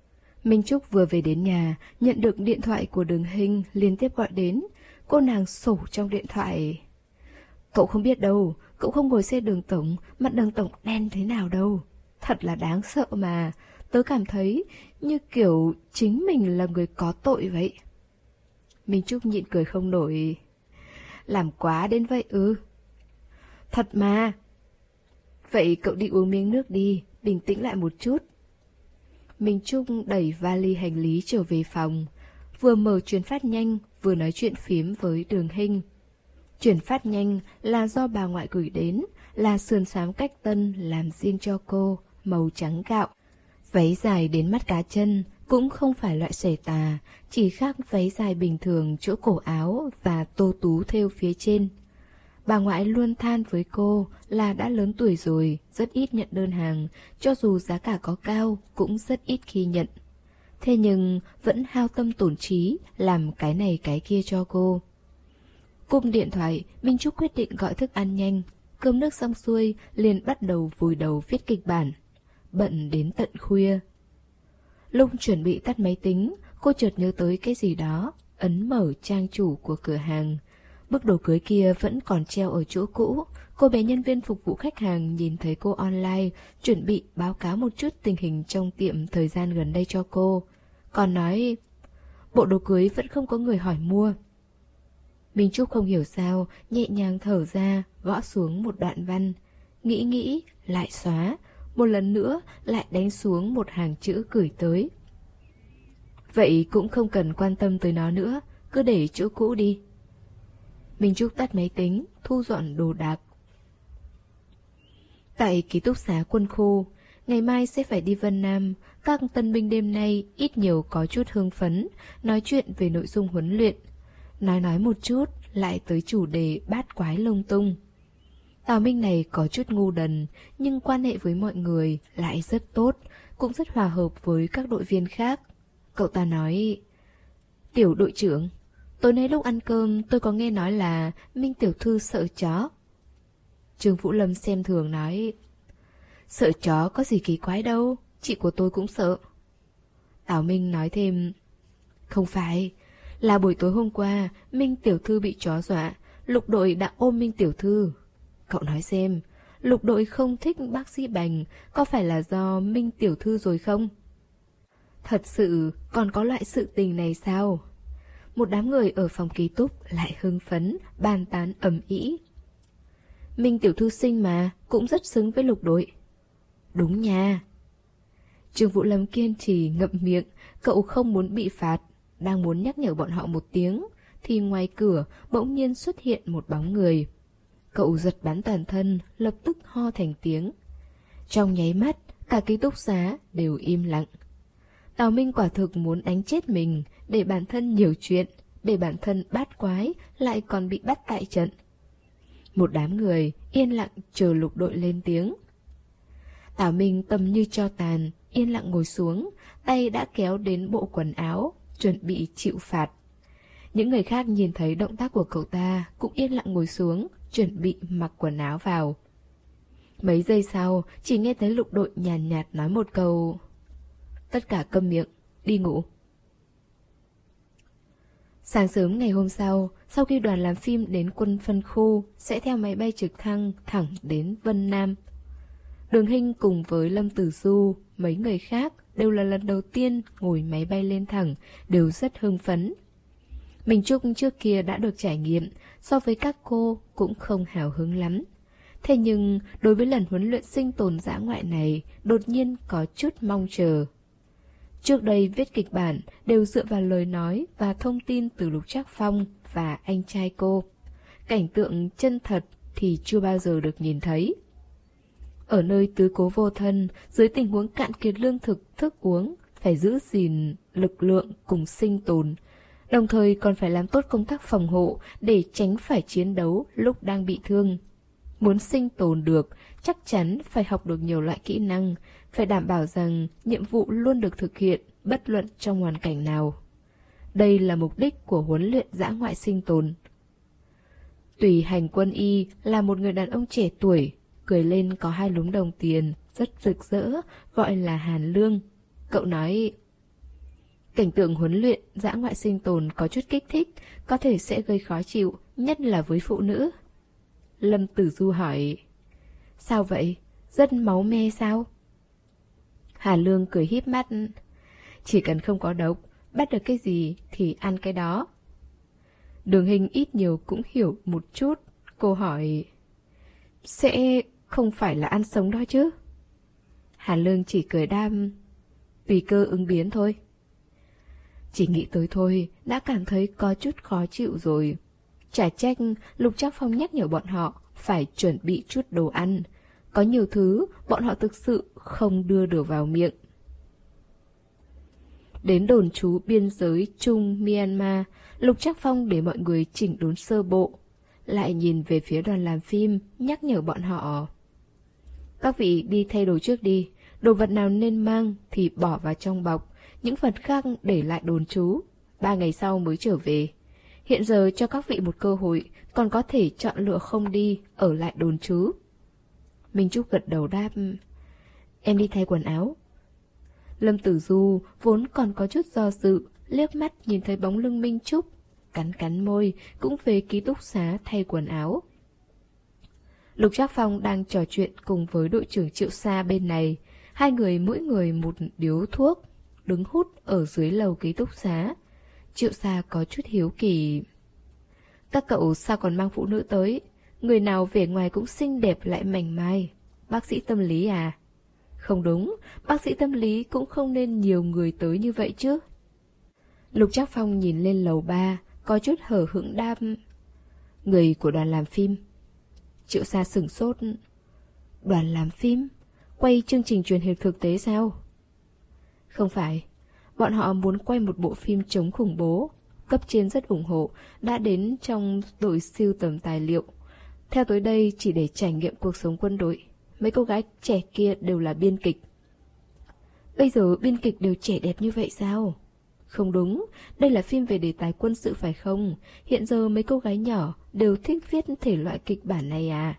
Minh Trúc vừa về đến nhà, nhận được điện thoại của Đường Hinh liên tiếp gọi đến. Cô nàng sổ trong điện thoại. Cậu không biết đâu, cậu không ngồi xe Đường tổng, mặt Đường tổng đen thế nào đâu. Thật là đáng sợ mà, tớ cảm thấy như kiểu chính mình là người có tội vậy. Minh Trúc nhịn cười không nổi. Làm quá đến vậy ư? Thật mà. Vậy cậu đi uống miếng nước đi, bình tĩnh lại một chút. Minh Trúc đẩy vali hành lý trở về phòng, vừa mở truyền phát nhanh, vừa nói chuyện phím với Đường Hinh. Truyền phát nhanh là do bà ngoại gửi đến, là sườn xám cách tân làm riêng cho cô, màu trắng gạo. Váy dài đến mắt cá chân, cũng không phải loại xẻ tà, chỉ khác váy dài bình thường chỗ cổ áo và tô tú thêu phía trên. Bà ngoại luôn than với cô là đã lớn tuổi rồi, rất ít nhận đơn hàng, cho dù giá cả có cao cũng rất ít khi nhận. Thế nhưng vẫn hao tâm tổn trí làm cái này cái kia cho cô. Cúp điện thoại, Minh Trúc quyết định gọi thức ăn nhanh. Cơm nước xong xuôi, liền bắt đầu vùi đầu viết kịch bản. Bận đến tận khuya. Lúc chuẩn bị tắt máy tính, cô chợt nhớ tới cái gì đó, ấn mở trang chủ của cửa hàng. Bức đồ cưới kia vẫn còn treo ở chỗ cũ. Cô bé nhân viên phục vụ khách hàng nhìn thấy cô online, chuẩn bị báo cáo một chút tình hình trong tiệm thời gian gần đây cho cô. Còn nói, bộ đồ cưới vẫn không có người hỏi mua. Minh Trúc không hiểu sao, nhẹ nhàng thở ra, gõ xuống một đoạn văn. Nghĩ nghĩ, lại xóa, một lần nữa lại đánh xuống một hàng chữ gửi tới. Vậy cũng không cần quan tâm tới nó nữa, cứ để chỗ cũ đi. Minh Trúc tắt máy tính, thu dọn đồ đạc. Tại ký túc xá quân khu, ngày mai sẽ phải đi Vân Nam. Các tân binh đêm nay ít nhiều có chút hưng phấn, nói chuyện về nội dung huấn luyện. Nói nói một chút, lại tới chủ đề bát quái lung tung. Tào Minh này có chút ngu đần, nhưng quan hệ với mọi người lại rất tốt, cũng rất hòa hợp với các đội viên khác. Cậu ta nói, tiểu đội trưởng, tối nay lúc ăn cơm tôi có nghe nói là Minh tiểu thư sợ chó. Trương Vũ Lâm xem thường nói, sợ chó có gì kỳ quái đâu, chị của tôi cũng sợ. Tào Minh nói thêm, không phải, là buổi tối hôm qua Minh tiểu thư bị chó dọa, lục đội đã ôm Minh tiểu thư. Cậu nói xem, lục đội không thích bác sĩ Bành, có phải là do Minh tiểu thư rồi không? Thật sự còn có loại sự tình này sao? Một đám người ở phòng ký túc lại hưng phấn, bàn tán ầm ĩ. Minh tiểu thư xinh mà, cũng rất xứng với lục đội. Đúng nha. Trương Vũ Lâm kiên trì ngậm miệng, cậu không muốn bị phạt, đang muốn nhắc nhở bọn họ một tiếng, thì ngoài cửa bỗng nhiên xuất hiện một bóng người. Cậu giật bắn toàn thân, lập tức ho thành tiếng. Trong nháy mắt, cả ký túc xá đều im lặng. Tào Minh quả thực muốn đánh chết mình, để bản thân nhiều chuyện, để bản thân bát quái, lại còn bị bắt tại trận. Một đám người yên lặng chờ lục đội lên tiếng. Tào Minh tâm như tro tàn, yên lặng ngồi xuống, tay đã kéo đến bộ quần áo, chuẩn bị chịu phạt. Những người khác nhìn thấy động tác của cậu ta cũng yên lặng ngồi xuống, chuẩn bị mặc quần áo vào. Mấy giây sau, chỉ nghe thấy lục đội nhàn nhạt nói một câu, tất cả câm miệng, đi ngủ. Sáng sớm ngày hôm sau, sau khi đoàn làm phim đến quân phân khu, sẽ theo máy bay trực thăng thẳng đến Vân Nam. Đường Hinh cùng với Lâm Tử Du, mấy người khác đều là lần đầu tiên ngồi máy bay lên thẳng, đều rất hưng phấn. Mình Trúc trước kia đã được trải nghiệm, so với các cô cũng không hào hứng lắm. Thế nhưng đối với lần huấn luyện sinh tồn dã ngoại này, đột nhiên có chút mong chờ. Trước đây viết kịch bản đều dựa vào lời nói và thông tin từ Lục Trác Phong và anh trai cô. Cảnh tượng chân thật thì chưa bao giờ được nhìn thấy. Ở nơi tứ cố vô thân, dưới tình huống cạn kiệt lương thực, thức uống, phải giữ gìn lực lượng cùng sinh tồn, đồng thời còn phải làm tốt công tác phòng hộ để tránh phải chiến đấu lúc đang bị thương. Muốn sinh tồn được, chắc chắn phải học được nhiều loại kỹ năng, phải đảm bảo rằng nhiệm vụ luôn được thực hiện bất luận trong hoàn cảnh nào. Đây là mục đích của huấn luyện dã ngoại sinh tồn. Tùy Hành Quân Y là một người đàn ông trẻ tuổi, cười lên có hai lúm đồng tiền, rất rực rỡ, gọi là Hàn Lương. Cậu nói, Cảnh tượng huấn luyện, dã ngoại sinh tồn có chút kích thích, có thể sẽ gây khó chịu, nhất là với phụ nữ. Lâm Tử Du hỏi, sao vậy? Rất máu me sao? Hà Lương cười híp mắt, chỉ cần không có độc, bắt được cái gì thì ăn cái đó. Đường Hình ít nhiều cũng hiểu một chút, cô hỏi, sẽ không phải là ăn sống đó chứ? Hà Lương chỉ cười đam, tùy cơ ứng biến thôi. Chỉ nghĩ tới thôi, đã cảm thấy có chút khó chịu rồi. Chả trách Lục Trác Phong nhắc nhở bọn họ phải chuẩn bị chút đồ ăn. Có nhiều thứ bọn họ thực sự không đưa được vào miệng. Đến đồn trú biên giới Trung Myanmar, Lục Trác Phong để mọi người chỉnh đốn sơ bộ. Lại nhìn về phía đoàn làm phim, nhắc nhở bọn họ. Các vị đi thay đồ trước đi, đồ vật nào nên mang thì bỏ vào trong bọc, những phần khác để lại đồn trú, ba ngày sau mới trở về. Hiện giờ cho các vị một cơ hội, còn có thể chọn lựa không đi, ở lại đồn trú. Minh Trúc gật đầu đáp, em đi thay quần áo. Lâm Tử Du vốn còn có chút do dự, liếc mắt nhìn thấy bóng lưng Minh Trúc, cắn cắn môi, cũng về ký túc xá thay quần áo. Lục Trác Phong đang trò chuyện cùng với đội trưởng Triệu Sa bên này, hai người mỗi người một điếu thuốc, đứng hút ở dưới lầu ký túc xá. Triệu Sa có chút hiếu kỳ. Các cậu sao còn mang phụ nữ tới? Người nào vẻ ngoài cũng xinh đẹp lại mảnh mai. Bác sĩ tâm lý à? Không đúng, bác sĩ tâm lý cũng không nên nhiều người tới như vậy chứ. Lục Trác Phong nhìn lên lầu ba, có chút hở hững đáp. Người của đoàn làm phim. Triệu Sa sửng sốt. Đoàn làm phim? Quay chương trình truyền hình thực tế sao? Không phải, bọn họ muốn quay một bộ phim chống khủng bố. Cấp trên rất ủng hộ, đã đến trong đội sưu tầm tài liệu. Theo tới đây chỉ để trải nghiệm cuộc sống quân đội. Mấy cô gái trẻ kia đều là biên kịch. Bây giờ biên kịch đều trẻ đẹp như vậy sao? Không đúng, đây là phim về đề tài quân sự phải không? Hiện giờ mấy cô gái nhỏ đều thích viết thể loại kịch bản này à?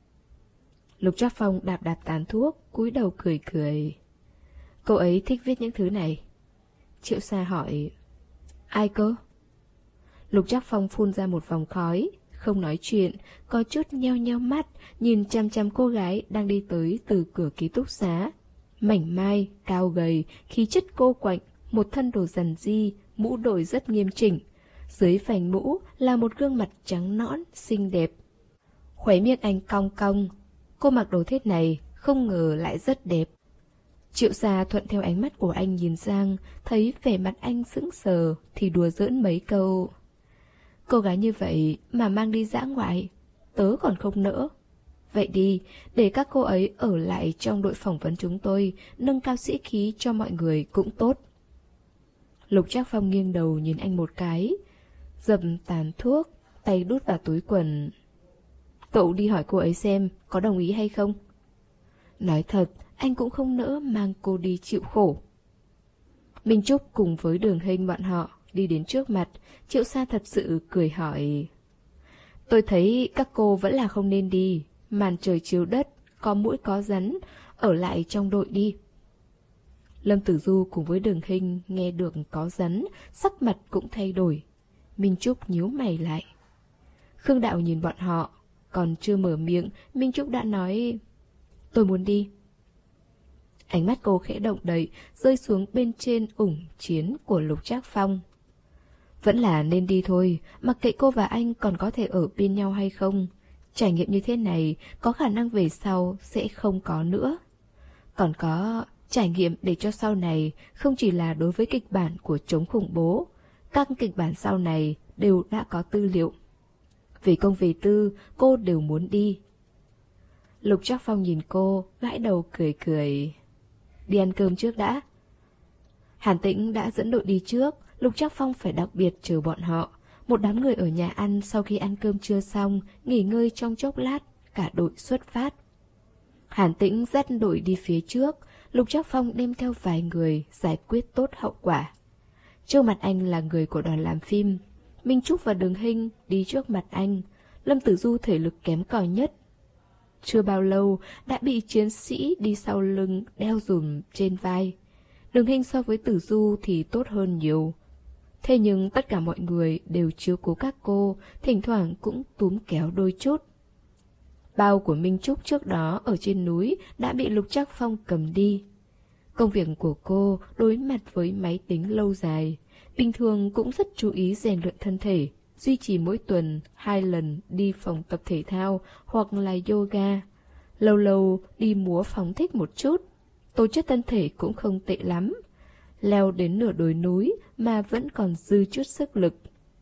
Lục Trác Phong đạp đạp tàn thuốc, cúi đầu cười cười. Cô ấy thích viết những thứ này. Triệu Sa hỏi, ai cơ? Lục Trác Phong phun ra một vòng khói, không nói chuyện, có chút nheo nheo mắt, nhìn chăm chăm cô gái đang đi tới từ cửa ký túc xá. Mảnh mai, cao gầy, khí chất cô quạnh, một thân đồ dằn di, mũ đội rất nghiêm chỉnh. Dưới phành mũ là một gương mặt trắng nõn, xinh đẹp. Khóe miệng anh cong cong. Cô mặc đồ thế này, không ngờ lại rất đẹp. Triệu Sa thuận theo ánh mắt của anh nhìn sang, thấy vẻ mặt anh sững sờ, thì đùa giỡn mấy câu. Cô gái như vậy mà mang đi dã ngoại, tớ còn không nỡ. Vậy đi, để các cô ấy ở lại trong đội phỏng vấn chúng tôi, nâng cao sĩ khí cho mọi người cũng tốt. Lục Trác Phong nghiêng đầu nhìn anh một cái, dầm tàn thuốc, tay đút vào túi quần. Cậu đi hỏi cô ấy xem có đồng ý hay không. Nói thật, anh cũng không nỡ mang cô đi chịu khổ. Minh Trúc cùng với Đường Hình bọn họ đi đến trước mặt, Triệu Sa thật sự cười hỏi. Tôi thấy các cô vẫn là không nên đi, màn trời chiếu đất, có mũi có rắn, ở lại trong đội đi. Lâm Tử Du cùng với Đường Hình nghe được có rắn, sắc mặt cũng thay đổi. Minh Trúc nhíu mày lại. Khương Đạo nhìn bọn họ, còn chưa mở miệng, Minh Trúc đã nói, tôi muốn đi. Ánh mắt cô khẽ động đậy, rơi xuống bên trên ủng chiến của Lục Trác Phong. Vẫn là nên đi thôi, mặc kệ cô và anh còn có thể ở bên nhau hay không. Trải nghiệm như thế này, có khả năng về sau sẽ không có nữa. Còn có trải nghiệm để cho sau này, không chỉ là đối với kịch bản của chống khủng bố, các kịch bản sau này đều đã có tư liệu. Vì công vì tư, cô đều muốn đi. Lục Trác Phong nhìn cô, gãi đầu cười cười. Đi ăn cơm trước đã. Hàn Tĩnh đã dẫn đội đi trước, Lục Trác Phong phải đặc biệt chờ bọn họ. Một đám người ở nhà ăn sau khi ăn cơm trưa xong, nghỉ ngơi trong chốc lát, cả đội xuất phát. Hàn Tĩnh dắt đội đi phía trước, Lục Trác Phong đem theo vài người giải quyết tốt hậu quả. Trước mặt anh là người của đoàn làm phim, Minh Trúc và Đường Hình đi trước mặt anh, Lâm Tử Du thể lực kém cỏi nhất. Chưa bao lâu đã bị chiến sĩ đi sau lưng đeo dùm trên vai. Đường Hinh so với Tử Du thì tốt hơn nhiều. Thế nhưng tất cả mọi người đều chiếu cố các cô, thỉnh thoảng cũng túm kéo đôi chút. Bao của Minh Trúc trước đó ở trên núi đã bị Lục Trác Phong cầm đi. Công việc của cô đối mặt với máy tính lâu dài, bình thường cũng rất chú ý rèn luyện thân thể, duy trì mỗi tuần hai lần đi phòng tập thể thao hoặc là yoga. Lâu lâu đi múa phóng thích một chút, tố chất thân thể cũng không tệ lắm. Leo đến nửa đồi núi mà vẫn còn dư chút sức lực.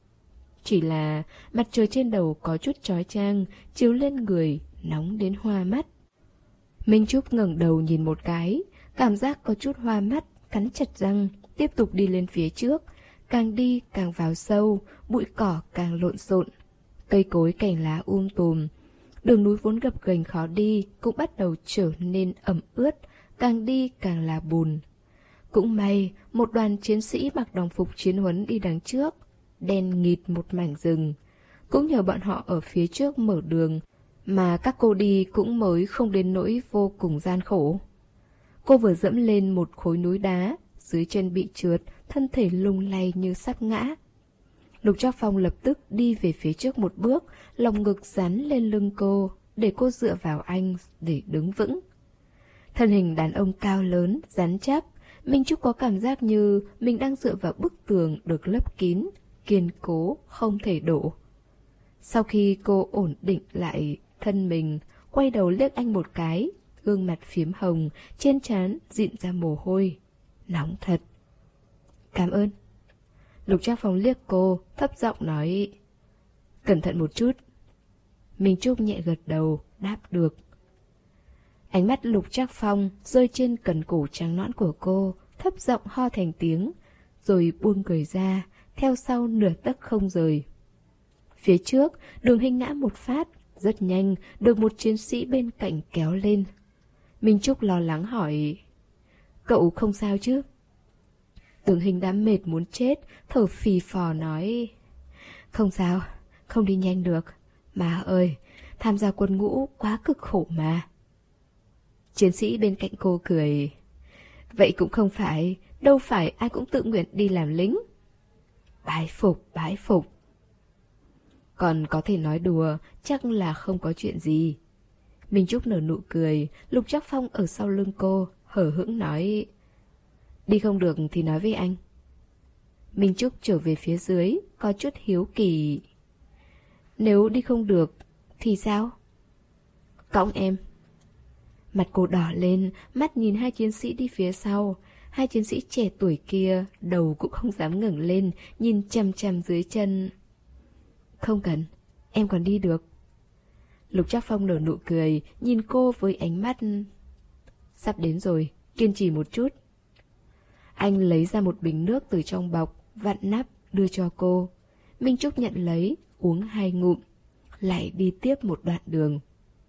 Chỉ là mặt trời trên đầu có chút chói chang, chiếu lên người, nóng đến hoa mắt. Minh Trúc ngẩng đầu nhìn một cái, cảm giác có chút hoa mắt, cắn chặt răng, tiếp tục đi lên phía trước. Càng đi càng vào sâu, bụi cỏ càng lộn xộn, cây cối cành lá um tùm. Đường núi vốn gập ghềnh khó đi cũng bắt đầu trở nên ẩm ướt, càng đi càng là bùn. Cũng may, một đoàn chiến sĩ mặc đồng phục chiến huấn đi đằng trước, đen nghịt một mảnh rừng. Cũng nhờ bọn họ ở phía trước mở đường, mà các cô đi cũng mới không đến nỗi vô cùng gian khổ. Cô vừa dẫm lên một khối núi đá, dưới chân bị trượt, thân thể lung lay như sắp ngã. Lục Trác Phong lập tức đi về phía trước một bước, lòng ngực dán lên lưng cô, để cô dựa vào anh để đứng vững. Thân hình đàn ông cao lớn, rắn chắc, Minh Trúc có cảm giác như mình đang dựa vào bức tường được lấp kín, kiên cố, không thể đổ. Sau khi cô ổn định lại thân mình, quay đầu liếc anh một cái, gương mặt phiếm hồng, trên trán dịn ra mồ hôi. Nóng thật. Cảm ơn. Lục Trác Phong liếc cô, thấp giọng nói. Cẩn thận một chút. Minh Trúc nhẹ gật đầu, đáp được. Ánh mắt Lục Trác Phong rơi trên cần cổ trắng nõn của cô, thấp giọng ho thành tiếng, rồi buông người ra, theo sau nửa tấc không rời. Phía trước, Đường Hinh ngã một phát, rất nhanh, được một chiến sĩ bên cạnh kéo lên. Minh Trúc lo lắng hỏi, cậu không sao chứ? Đường Hinh đã mệt muốn chết, thở phì phò nói, không sao, không đi nhanh được. Má ơi, tham gia quân ngũ quá cực khổ mà. Chiến sĩ bên cạnh cô cười, vậy cũng không phải, đâu phải ai cũng tự nguyện đi làm lính. Bái phục, bái phục. Còn có thể nói đùa, chắc là không có chuyện gì. Minh Trúc nở nụ cười, Lục Trác Phong ở sau lưng cô, hờ hững nói, đi không được thì nói với anh. Minh Trúc trở về phía dưới, có chút hiếu kỳ. Nếu đi không được, thì sao? Cõng em. Mặt cô đỏ lên, mắt nhìn hai chiến sĩ đi phía sau. Hai chiến sĩ trẻ tuổi kia, đầu cũng không dám ngẩng lên, nhìn chằm chằm dưới chân. Không cần, em còn đi được. Lục Trác Phong nở nụ cười, nhìn cô với ánh mắt. Sắp đến rồi, kiên trì một chút. Anh lấy ra một bình nước từ trong bọc, vặn nắp, đưa cho cô. Minh Trúc nhận lấy, uống hai ngụm, lại đi tiếp một đoạn đường.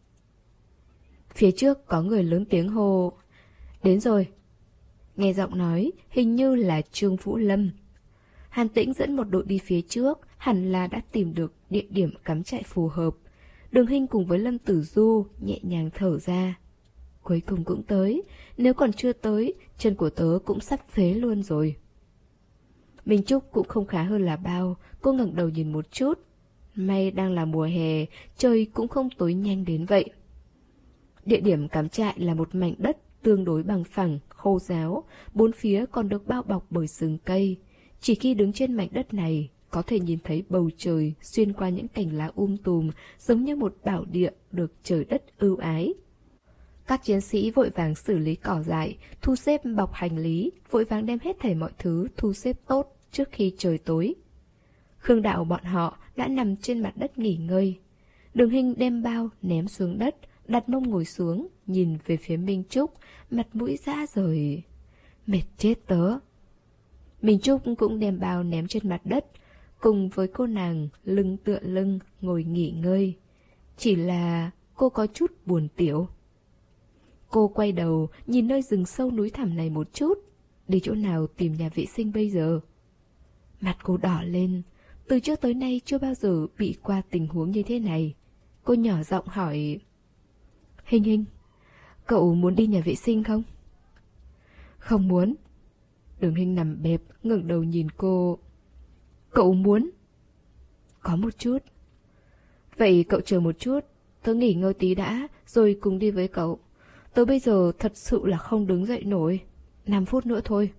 Phía trước có người lớn tiếng hô, đến rồi. Nghe giọng nói, hình như là Trương Vũ Lâm. Hàn Tĩnh dẫn một đội đi phía trước, hẳn là đã tìm được địa điểm cắm trại phù hợp. Đường Hinh cùng với Lâm Tử Du nhẹ nhàng thở ra. Cuối cùng cũng tới, nếu còn chưa tới, chân của tớ cũng sắp phế luôn rồi. Minh Trúc cũng không khá hơn là bao, cô ngẩng đầu nhìn một chút. May đang là mùa hè, trời cũng không tối nhanh đến vậy. Địa điểm cắm trại là một mảnh đất tương đối bằng phẳng, khô ráo, bốn phía còn được bao bọc bởi rừng cây. Chỉ khi đứng trên mảnh đất này, có thể nhìn thấy bầu trời xuyên qua những cành lá um tùm, giống như một bảo địa được trời đất ưu ái. Các chiến sĩ vội vàng xử lý cỏ dại, thu xếp bọc hành lý, vội vàng đem hết thảy mọi thứ thu xếp tốt trước khi trời tối. Khương Đạo bọn họ đã nằm trên mặt đất nghỉ ngơi. Đường Hinh đem bao ném xuống đất, đặt mông ngồi xuống, nhìn về phía Minh Trúc, mặt mũi rã rời. Mệt chết tớ. Minh Trúc cũng đem bao ném trên mặt đất, cùng với cô nàng lưng tựa lưng ngồi nghỉ ngơi. Chỉ là cô có chút buồn tiểu. Cô quay đầu nhìn nơi rừng sâu núi thẳm này một chút. Đi chỗ nào tìm nhà vệ sinh bây giờ? Mặt cô đỏ lên. Từ trước tới nay chưa bao giờ bị qua tình huống như thế này. Cô nhỏ giọng hỏi, Hinh Hinh, cậu muốn đi nhà vệ sinh không? Không muốn. Đường Hinh nằm bẹp, ngẩng đầu nhìn cô. Cậu muốn? Có một chút. Vậy cậu chờ một chút, tớ nghỉ ngơi tí đã, rồi cùng đi với cậu. Tớ bây giờ thật sự là không đứng dậy nổi. Năm phút nữa thôi.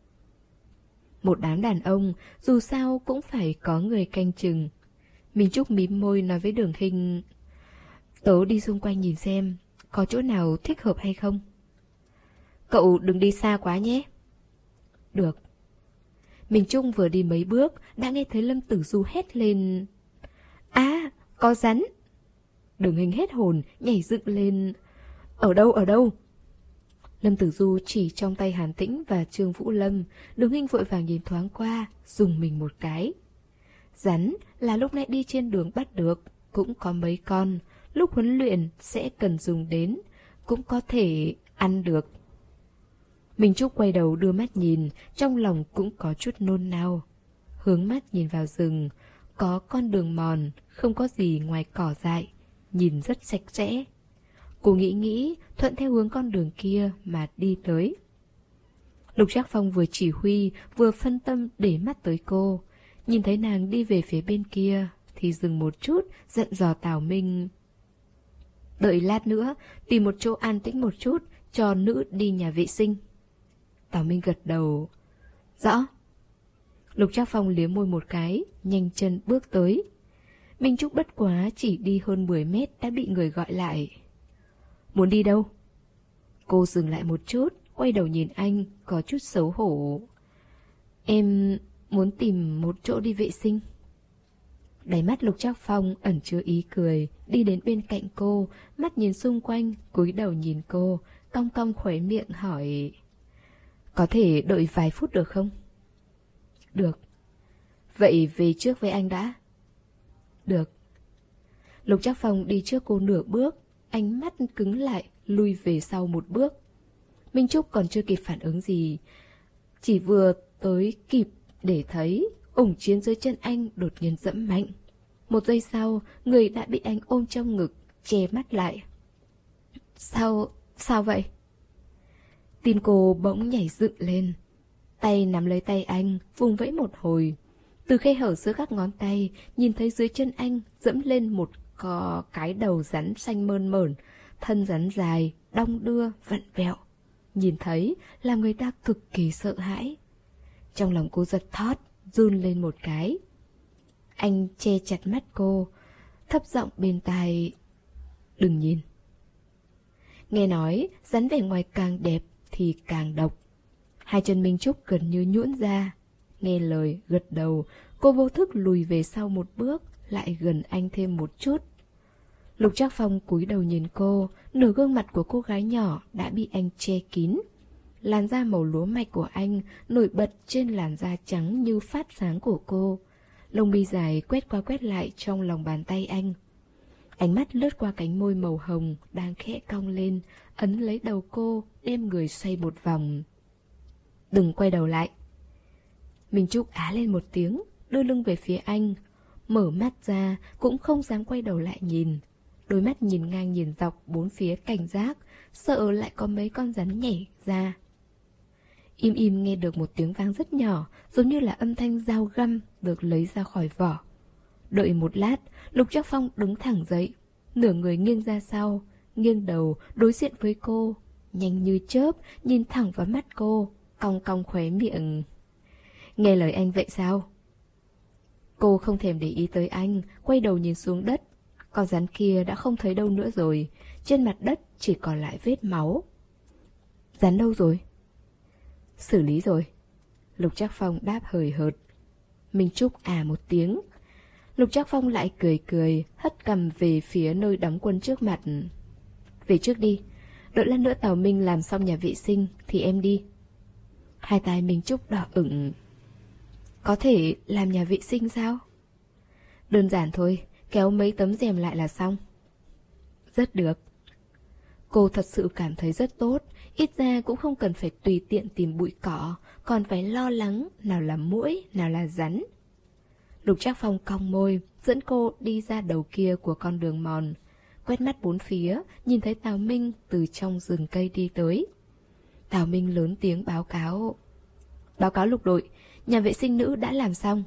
Một đám đàn ông, dù sao cũng phải có người canh chừng. Minh Trúc mím môi nói với Đường Hinh. Tớ đi xung quanh nhìn xem, có chỗ nào thích hợp hay không. Cậu đừng đi xa quá nhé. Được. Minh Trúc vừa đi mấy bước, đã nghe thấy Lâm Tử Du hét lên. À, có rắn. Đường Hinh hết hồn, nhảy dựng lên. Ở đâu, ở đâu? Lâm Tử Du chỉ trong tay Hàn Tĩnh và Trương Vũ Lâm. Đường Hinh vội vàng nhìn thoáng qua, dùng mình một cái. Rắn là lúc nãy đi trên đường bắt được, cũng có mấy con. Lúc huấn luyện sẽ cần dùng đến, cũng có thể ăn được. Minh Trúc quay đầu đưa mắt nhìn, trong lòng cũng có chút nôn nao. Hướng mắt nhìn vào rừng, có con đường mòn, không có gì ngoài cỏ dại, nhìn rất sạch sẽ. Cô nghĩ nghĩ, thuận theo hướng con đường kia mà đi tới. Lục Trác Phong vừa chỉ huy, vừa phân tâm để mắt tới cô. Nhìn thấy nàng đi về phía bên kia, thì dừng một chút, dặn dò Tào Minh. Đợi lát nữa, tìm một chỗ an tĩnh một chút, cho nữ đi nhà vệ sinh. Tào Minh gật đầu. Rõ. Lục Trác Phong liếm môi một cái, nhanh chân bước tới. Minh Trúc bất quá chỉ đi hơn mười mét đã bị người gọi lại. Muốn đi đâu? Cô dừng lại một chút, quay đầu nhìn anh, có chút xấu hổ. Em muốn tìm một chỗ đi vệ sinh. Đáy mắt Lục Trác Phong ẩn chứa ý cười, đi đến bên cạnh cô, mắt nhìn xung quanh, cúi đầu nhìn cô, cong cong khóe miệng hỏi. Có thể đợi vài phút được không? Được. Vậy về trước với anh đã. Được. Lục Trác Phong đi trước cô nửa bước, ánh mắt cứng lại, lui về sau một bước. Minh Trúc còn chưa kịp phản ứng gì, chỉ vừa tới kịp để thấy ủng chiến dưới chân anh đột nhiên dẫm mạnh. Một giây sau, người đã bị anh ôm trong ngực, che mắt lại. Sao, sao vậy? Tim cô bỗng nhảy dựng lên. Tay nắm lấy tay anh, vùng vẫy một hồi. Từ khe hở giữa các ngón tay, nhìn thấy dưới chân anh dẫm lên một có cái đầu rắn xanh mơn mởn, thân rắn dài, đong đưa, vặn vẹo. Nhìn thấy làm người ta cực kỳ sợ hãi. Trong lòng cô giật thót, run lên một cái. Anh che chặt mắt cô, thấp giọng bên tai. Đừng nhìn. Nghe nói, rắn vẻ ngoài càng đẹp thì càng độc. Hai chân Minh Trúc gần như nhũn ra. Nghe lời, gật đầu, cô vô thức lùi về sau một bước, lại gần anh thêm một chút. Lục Trác Phong cúi đầu nhìn cô, nửa gương mặt của cô gái nhỏ đã bị anh che kín. Làn da màu lúa mạch của anh nổi bật trên làn da trắng như phát sáng của cô. Lông mi dài quét qua quét lại trong lòng bàn tay anh. Ánh mắt lướt qua cánh môi màu hồng đang khẽ cong lên, ấn lấy đầu cô, đem người xoay một vòng. Đừng quay đầu lại. Minh Trúc á lên một tiếng, đưa lưng về phía anh. Mở mắt ra, cũng không dám quay đầu lại nhìn. Đôi mắt nhìn ngang nhìn dọc bốn phía cảnh giác, sợ lại có mấy con rắn nhảy ra. Im im nghe được một tiếng vang rất nhỏ, giống như là âm thanh dao găm được lấy ra khỏi vỏ. Đợi một lát, Lục Trác Phong đứng thẳng dậy, nửa người nghiêng ra sau, nghiêng đầu đối diện với cô, nhanh như chớp nhìn thẳng vào mắt cô, cong cong khóe miệng. Nghe lời anh vậy sao? Cô không thèm để ý tới anh, quay đầu nhìn xuống đất. Con rắn kia đã không thấy đâu nữa rồi, trên mặt đất chỉ còn lại vết máu. Rắn đâu rồi? Xử lý rồi. Lục Trác Phong đáp hời hợt. Minh Trúc à một tiếng. Lục Trác Phong lại cười cười, hất cằm về phía nơi đóng quân trước mặt. Về trước đi, đợi lát nữa Tào Minh làm xong nhà vệ sinh thì em đi. Hai tay Minh Trúc đỏ ửng. Có thể làm nhà vệ sinh sao? Đơn giản thôi, kéo mấy tấm rèm lại là xong. Rất được. Cô thật sự cảm thấy rất tốt, ít ra cũng không cần phải tùy tiện tìm bụi cỏ, còn phải lo lắng nào là muỗi, nào là rắn. Lục Trác Phong cong môi, dẫn cô đi ra đầu kia của con đường mòn. Quét mắt bốn phía, nhìn thấy Tào Minh từ trong rừng cây đi tới. Tào Minh lớn tiếng báo cáo. Báo cáo lục đội, nhà vệ sinh nữ đã làm xong.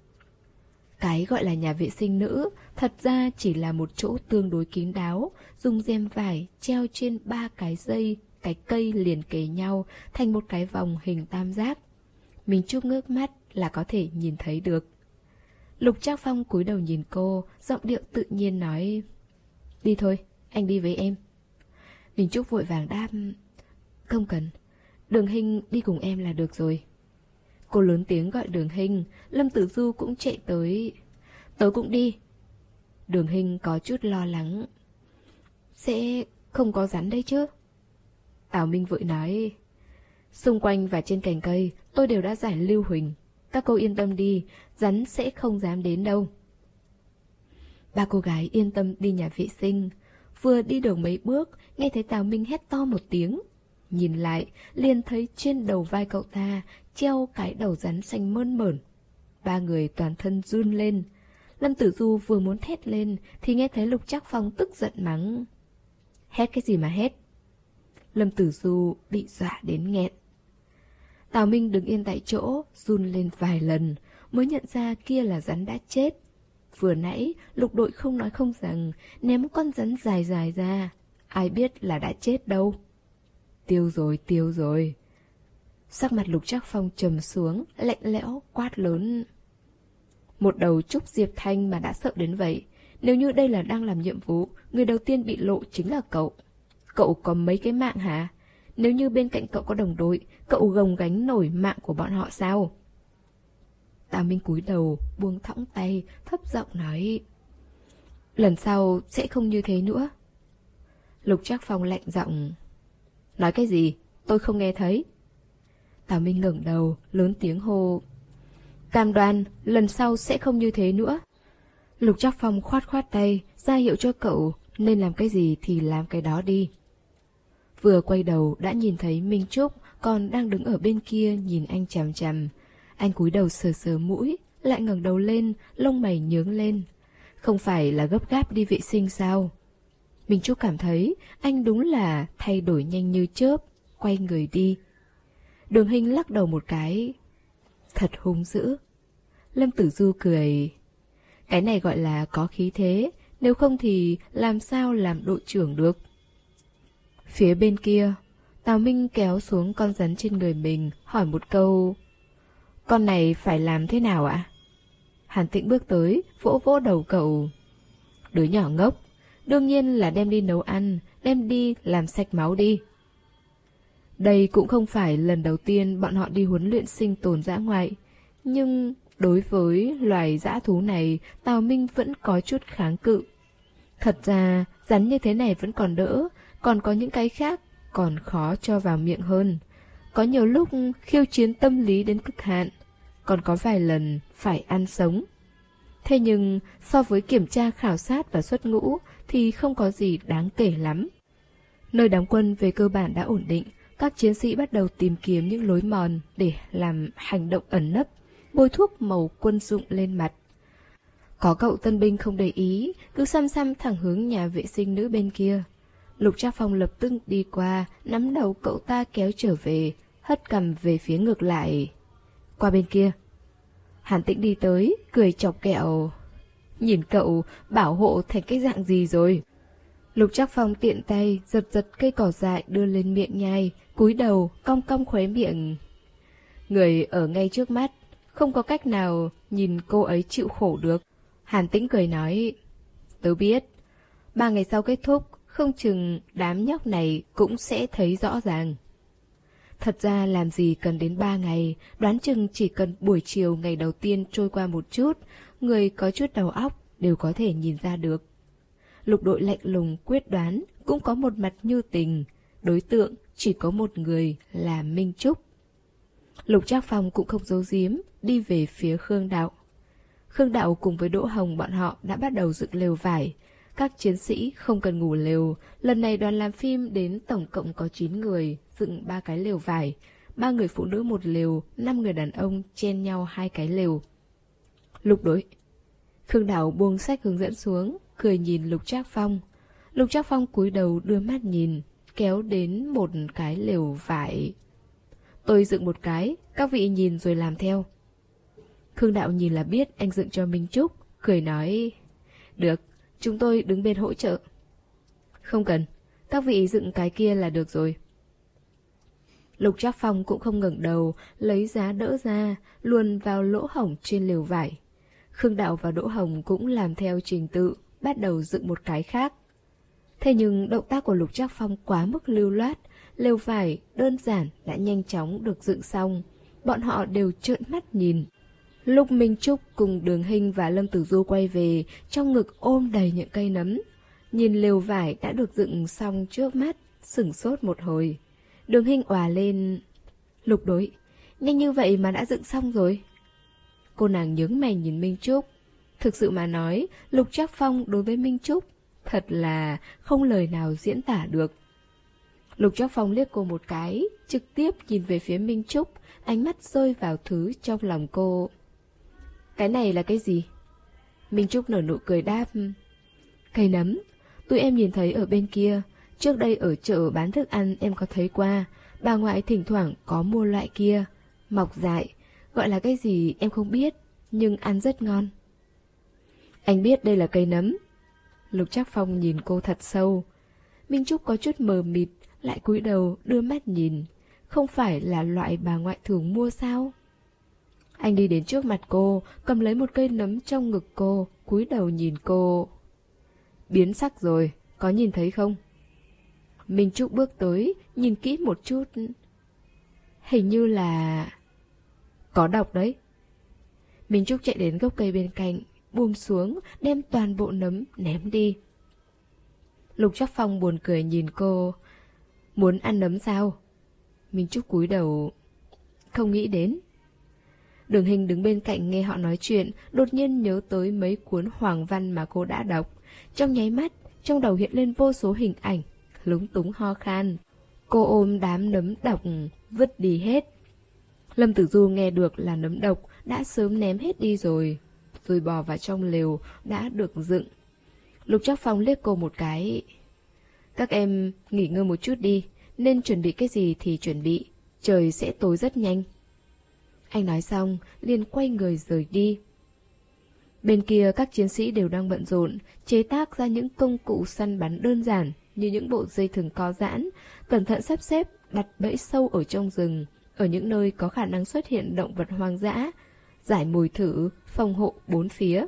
Cái gọi là nhà vệ sinh nữ thật ra chỉ là một chỗ tương đối kín đáo, dùng rèm vải treo trên ba cái dây, cái cây liền kề nhau thành một cái vòng hình tam giác. Mình Trúc ngước mắt là có thể nhìn thấy được. Lục Trác Phong cúi đầu nhìn cô, giọng điệu tự nhiên nói: Đi thôi, anh đi với em. Mình Trúc vội vàng đáp: Không cần, Đường Hinh đi cùng em là được rồi. Cô lớn tiếng gọi Đường Hinh, Lâm Tử Du cũng chạy tới. Tớ cũng đi. Đường Hinh có chút lo lắng: Sẽ không có rắn đấy chứ? Tào Minh vội nói: Xung quanh và trên cành cây tôi đều đã giải lưu huỳnh. Các cô yên tâm đi, rắn sẽ không dám đến đâu. Ba cô gái yên tâm đi nhà vệ sinh. Vừa đi được mấy bước, nghe thấy Tào Minh hét to một tiếng. Nhìn lại, liền thấy trên đầu vai cậu ta treo cái đầu rắn xanh mơn mởn. Ba người toàn thân run lên. Lâm Tử Du vừa muốn thét lên thì nghe thấy Lục Trác Phong tức giận mắng: Hét cái gì mà hét? Lâm Tử Du bị dọa đến nghẹn. Tào Minh đứng yên tại chỗ, run lên vài lần, mới nhận ra kia là rắn đã chết. Vừa nãy, Lục đội không nói không rằng, ném con rắn dài dài ra. Ai biết là đã chết đâu. Tiêu rồi, tiêu rồi. Sắc mặt Lục Trác Phong trầm xuống, lạnh lẽo, quát lớn: Một đầu Trúc Diệp Thanh mà đã sợ đến vậy. Nếu như đây là đang làm nhiệm vụ, người đầu tiên bị lộ chính là cậu. Cậu có mấy cái mạng hả? Nếu như bên cạnh cậu có đồng đội, cậu gồng gánh nổi mạng của bọn họ sao? Tào Minh cúi đầu, buông thõng tay, thấp giọng nói: Lần sau sẽ không như thế nữa. Lục Trác Phong lạnh giọng: Nói cái gì? Tôi không nghe thấy. Tào Minh ngẩng đầu, lớn tiếng hô: Cam đoan, lần sau sẽ không như thế nữa. Lục Trác Phong khoát khoát tay, ra hiệu cho cậu nên làm cái gì thì làm cái đó đi. Vừa quay đầu đã nhìn thấy Minh Trúc còn đang đứng ở bên kia nhìn anh chằm chằm. Anh cúi đầu sờ sờ mũi, lại ngẩng đầu lên, lông mày nhướng lên. Không phải là gấp gáp đi vệ sinh sao? Minh Trúc cảm thấy anh đúng là thay đổi nhanh như chớp, quay người đi. Đường Hinh lắc đầu một cái: Thật hung dữ. Lâm Tử Du cười: Cái này gọi là có khí thế, nếu không thì làm sao làm đội trưởng được. Phía bên kia, Tào Minh kéo xuống con rắn trên người mình, hỏi một câu: Con này phải làm thế nào ạ? Hàn Tĩnh bước tới, vỗ vỗ đầu cậu: Đứa nhỏ ngốc, đương nhiên là đem đi nấu ăn, đem đi làm sạch máu đi. Đây cũng không phải lần đầu tiên bọn họ đi huấn luyện sinh tồn dã ngoại, nhưng đối với loài dã thú này, Tào Minh vẫn có chút kháng cự. Thật ra, rắn như thế này vẫn còn đỡ, còn có những cái khác còn khó cho vào miệng hơn. Có nhiều lúc khiêu chiến tâm lý đến cực hạn, còn có vài lần phải ăn sống. Thế nhưng so với kiểm tra khảo sát và xuất ngũ thì không có gì đáng kể lắm. Nơi đóng quân về cơ bản đã ổn định, các chiến sĩ bắt đầu tìm kiếm những lối mòn để làm hành động ẩn nấp, bôi thuốc màu quân dụng lên mặt. Có cậu tân binh không để ý, cứ xăm xăm thẳng hướng nhà vệ sinh nữ bên kia. Lục Trác Phong lập tức đi qua, nắm đầu cậu ta kéo trở về, hất cằm về phía ngược lại. Qua bên kia. Hàn Tĩnh đi tới, cười chọc ghẹo: Nhìn cậu bảo hộ thành cái dạng gì rồi? Lục Trác Phong tiện tay giật giật cây cỏ dại đưa lên miệng nhai, cúi đầu cong cong khóe miệng. Người ở ngay trước mắt, không có cách nào nhìn cô ấy chịu khổ được. Hàn Tĩnh cười nói: Tớ biết, ba ngày sau kết thúc, không chừng đám nhóc này cũng sẽ thấy rõ ràng. Thật ra làm gì cần đến ba ngày, đoán chừng chỉ cần buổi chiều ngày đầu tiên trôi qua một chút, người có chút đầu óc đều có thể nhìn ra được. Lục đội lạnh lùng quyết đoán, cũng có một mặt nhu tình, đối tượng chỉ có một người là Minh Trúc. Lục Trác Phong cũng không giấu giếm, đi về phía Khương Đạo. Khương Đạo cùng với Đỗ Hồng bọn họ đã bắt đầu dựng lều vải. Các chiến sĩ không cần ngủ lều, lần này đoàn làm phim đến tổng cộng có chín người, dựng ba cái lều vải, ba người phụ nữ một lều, năm người đàn ông chen nhau hai cái lều. Lục đội. Khương Đạo buông sách hướng dẫn xuống, cười nhìn Lục Trác Phong. Lục Trác Phong cúi đầu đưa mắt nhìn, kéo đến một cái lều vải. Tôi dựng một cái, các vị nhìn rồi làm theo. Khương Đạo nhìn là biết anh dựng cho Minh Trúc, cười nói, được, chúng tôi đứng bên hỗ trợ. Không cần, các vị dựng cái kia là được rồi. Lục Trác Phong cũng không ngẩng đầu, lấy giá đỡ ra, luồn vào lỗ hổng trên lều vải. Khương Đạo và Đỗ Hồng cũng làm theo trình tự, bắt đầu dựng một cái khác. Thế nhưng động tác của Lục Trác Phong quá mức lưu loát, lều vải đơn giản đã nhanh chóng được dựng xong. Bọn họ đều trợn mắt nhìn. Lúc Minh Trúc cùng Đường Hinh và Lâm Tử Du quay về, trong ngực ôm đầy những cây nấm. Nhìn lều vải đã được dựng xong trước mắt, sửng sốt một hồi. Đường Hinh òa lên, Lục đối, nhanh như vậy mà đã dựng xong rồi. Cô nàng nhướng mày nhìn Minh Trúc. Thực sự mà nói, Lục Trác Phong đối với Minh Trúc thật là không lời nào diễn tả được. Lục Trác Phong liếc cô một cái, trực tiếp nhìn về phía Minh Trúc, ánh mắt rơi vào thứ trong lòng cô. Cái này là cái gì? Minh Trúc nở nụ cười đáp, cây nấm, tụi em nhìn thấy ở bên kia. Trước đây ở chợ bán thức ăn em có thấy qua, bà ngoại thỉnh thoảng có mua loại kia, mọc dại, gọi là cái gì em không biết, nhưng ăn rất ngon. Anh biết đây là cây nấm. Lục Trác Phong nhìn cô thật sâu. Minh Trúc có chút mờ mịt, lại cúi đầu đưa mắt nhìn. Không phải là loại bà ngoại thường mua sao? Anh đi đến trước mặt cô, cầm lấy một cây nấm trong ngực cô, cúi đầu nhìn cô. Biến sắc rồi, có nhìn thấy không? Minh Trúc bước tới, nhìn kỹ một chút. Hình như là... có độc đấy. Minh Trúc chạy đến gốc cây bên cạnh, buông xuống, đem toàn bộ nấm ném đi. Lục Trác Phong buồn cười nhìn cô. Muốn ăn nấm sao? Minh Trúc cúi đầu. Không nghĩ đến. Đường Hinh đứng bên cạnh nghe họ nói chuyện, đột nhiên nhớ tới mấy cuốn hoàng văn mà cô đã đọc. Trong nháy mắt, trong đầu hiện lên vô số hình ảnh, lúng túng ho khan. Cô ôm đám nấm độc, vứt đi hết. Lâm Tử Du nghe được là nấm độc, đã sớm ném hết đi rồi, rồi bò vào trong lều, đã được dựng. Lục Trác Phong liếc cô một cái. Các em nghỉ ngơi một chút đi, nên chuẩn bị cái gì thì chuẩn bị, trời sẽ tối rất nhanh. Anh nói xong, liền quay người rời đi. Bên kia các chiến sĩ đều đang bận rộn, chế tác ra những công cụ săn bắn đơn giản như những bộ dây thừng co giãn, cẩn thận sắp xếp đặt bẫy sâu ở trong rừng, ở những nơi có khả năng xuất hiện động vật hoang dã, giải mồi thử, phòng hộ bốn phía.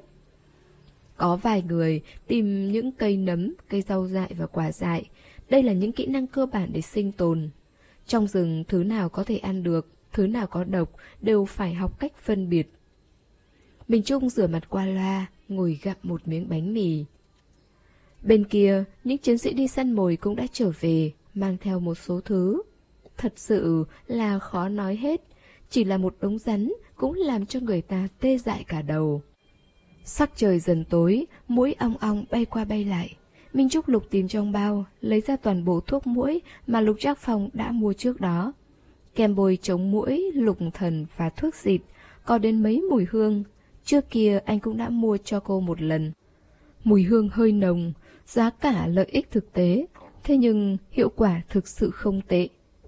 Có vài người tìm những cây nấm, cây rau dại và quả dại. Đây là những kỹ năng cơ bản để sinh tồn. Trong rừng, thứ nào có thể ăn được, thứ nào có độc, đều phải học cách phân biệt. Minh Trung rửa mặt qua loa, ngồi gặm một miếng bánh mì. Bên kia, những chiến sĩ đi săn mồi cũng đã trở về, mang theo một số thứ. Thật sự là khó nói hết, chỉ là một đống rắn cũng làm cho người ta tê dại cả đầu. Sắc trời dần tối, muỗi ong ong bay qua bay lại. Minh Trúc lục tìm trong bao, lấy ra toàn bộ thuốc muỗi mà Lục Trác Phong đã mua trước đó. Kem bôi chống muỗi, lục thần và thuốc xịt, có đến mấy mùi hương. Trước kia anh cũng đã mua cho cô một lần. Mùi hương hơi nồng, giá cả lợi ích thực tế, thế nhưng hiệu quả thực sự không tệ.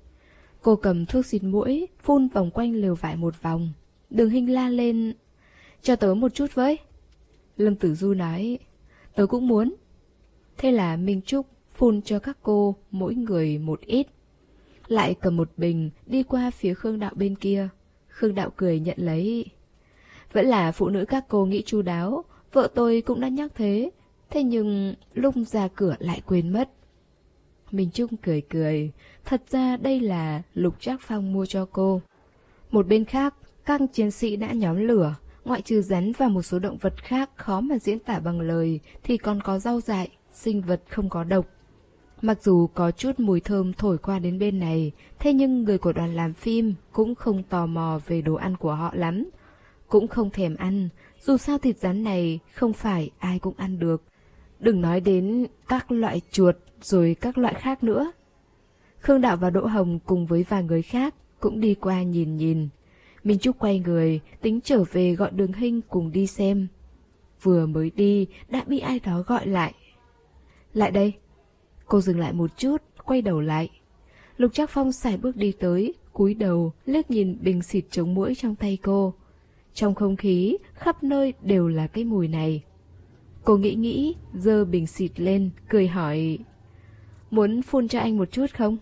Cô cầm thuốc xịt muỗi, phun vòng quanh lều vải một vòng. Đường Hinh la lên, cho tớ một chút với. Lâm Tử Du nói, tớ cũng muốn. Thế là Minh Trúc phun cho các cô mỗi người một ít. Lại cầm một bình đi qua phía Khương Đạo bên kia. Khương Đạo cười nhận lấy. Vẫn là phụ nữ các cô nghĩ chu đáo, vợ tôi cũng đã nhắc thế. Thế nhưng lúc ra cửa lại quên mất. Minh Trúc cười cười, thật ra đây là Lục Trác Phong mua cho cô. Một bên khác, các chiến sĩ đã nhóm lửa. Ngoại trừ rắn và một số động vật khác khó mà diễn tả bằng lời, thì còn có rau dại, sinh vật không có độc. Mặc dù có chút mùi thơm thổi qua đến bên này, thế nhưng người của đoàn làm phim cũng không tò mò về đồ ăn của họ lắm. Cũng không thèm ăn, dù sao thịt rắn này không phải ai cũng ăn được. Đừng nói đến các loại chuột rồi các loại khác nữa. Khương Đạo và Đỗ Hồng cùng với vài người khác cũng đi qua nhìn nhìn. Minh Trúc quay người, tính trở về gọi Đường Hinh cùng đi xem. Vừa mới đi, đã bị ai đó gọi lại. Lại đây. Cô dừng lại một chút, quay đầu lại. Lục Trác Phong sải bước đi tới, cúi đầu liếc nhìn bình xịt chống muỗi trong tay cô. Trong không khí, khắp nơi đều là cái mùi này. Cô nghĩ nghĩ, giơ bình xịt lên, cười hỏi: muốn phun cho anh một chút không?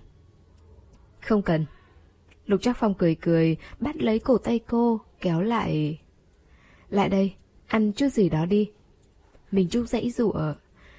Không cần. Lục Trác Phong cười cười, bắt lấy cổ tay cô, kéo lại. Lại đây, ăn chút gì đó đi. Mình Trúc giãy giụa.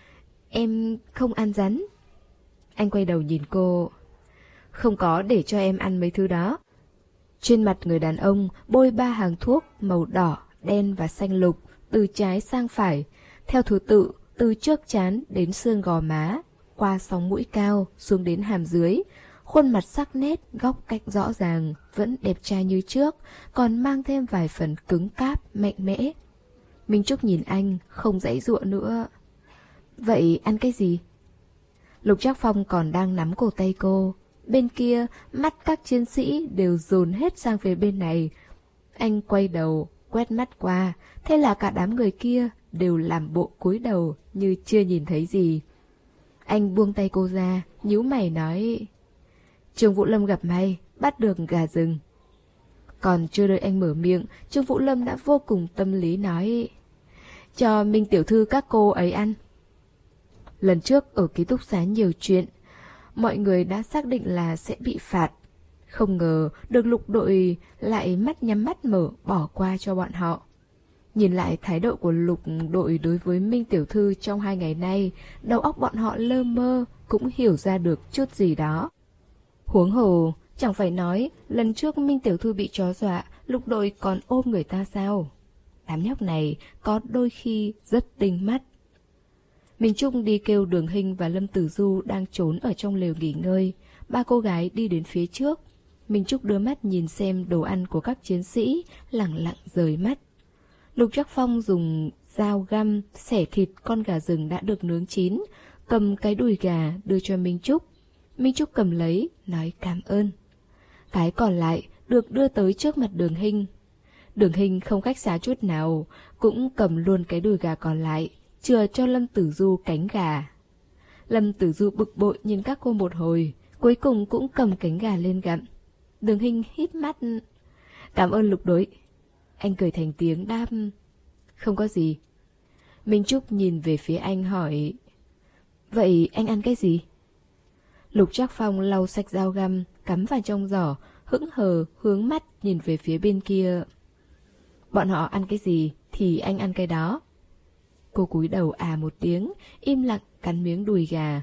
Em không ăn rắn. Anh quay đầu nhìn cô. Không có để cho em ăn mấy thứ đó. Trên mặt người đàn ông bôi ba hàng thuốc màu đỏ, đen và xanh lục, từ trái sang phải, theo thứ tự từ trước trán đến xương gò má, qua sóng mũi cao xuống đến hàm dưới. Khuôn mặt sắc nét, góc cạnh rõ ràng, vẫn đẹp trai như trước, còn mang thêm vài phần cứng cáp, mạnh mẽ. Minh Trúc nhìn anh, không giãy giụa nữa. Vậy ăn cái gì? Lục Trác Phong còn đang nắm cổ tay cô. Bên kia, mắt các chiến sĩ đều dồn hết sang phía bên này. Anh quay đầu, quét mắt qua, thế là cả đám người kia đều làm bộ cúi đầu như chưa nhìn thấy gì. Anh buông tay cô ra, nhíu mày nói: Trương Vũ Lâm gặp may, bắt được gà rừng. Còn chưa đợi anh mở miệng, Trương Vũ Lâm đã vô cùng tâm lý nói: cho Minh tiểu thư các cô ấy ăn. Lần trước ở ký túc xá nhiều chuyện, mọi người đã xác định là sẽ bị phạt. Không ngờ được lục đội lại mắt nhắm mắt mở bỏ qua cho bọn họ. Nhìn lại thái độ của lục đội đối với Minh tiểu thư trong hai ngày nay, đầu óc bọn họ lơ mơ cũng hiểu ra được chút gì đó. Huống hồ, chẳng phải nói lần trước Minh tiểu thư bị chó dọa, lục đội còn ôm người ta sao? Đám nhóc này có đôi khi rất tinh mắt. Minh Trúc đi kêu Đường Hinh và Lâm Tử Du đang trốn ở trong lều nghỉ ngơi. Ba cô gái đi đến phía trước. Minh Trúc đưa mắt nhìn xem đồ ăn của các chiến sĩ, lẳng lặng rời mắt. Lục Trác Phong dùng dao găm xẻ thịt con gà rừng đã được nướng chín, cầm cái đùi gà đưa cho Minh Trúc. Minh Trúc cầm lấy, nói cảm ơn. Cái còn lại được đưa tới trước mặt Đường Hinh. Đường Hinh không khách sáo chút nào, cũng cầm luôn cái đùi gà còn lại, chừa cho Lâm Tử Du cánh gà. Lâm Tử Du bực bội nhìn các cô một hồi, cuối cùng cũng cầm cánh gà lên gặm. Đường Hinh híp mắt. Cảm ơn Lục đối. Anh cười thành tiếng đáp. Không có gì. Minh Trúc nhìn về phía anh hỏi. Vậy anh ăn cái gì? Lục Trác Phong lau sạch dao găm, cắm vào trong giỏ, hững hờ hướng mắt nhìn về phía bên kia. Bọn họ ăn cái gì thì anh ăn cái đó. Cô cúi đầu à một tiếng, im lặng cắn miếng đùi gà.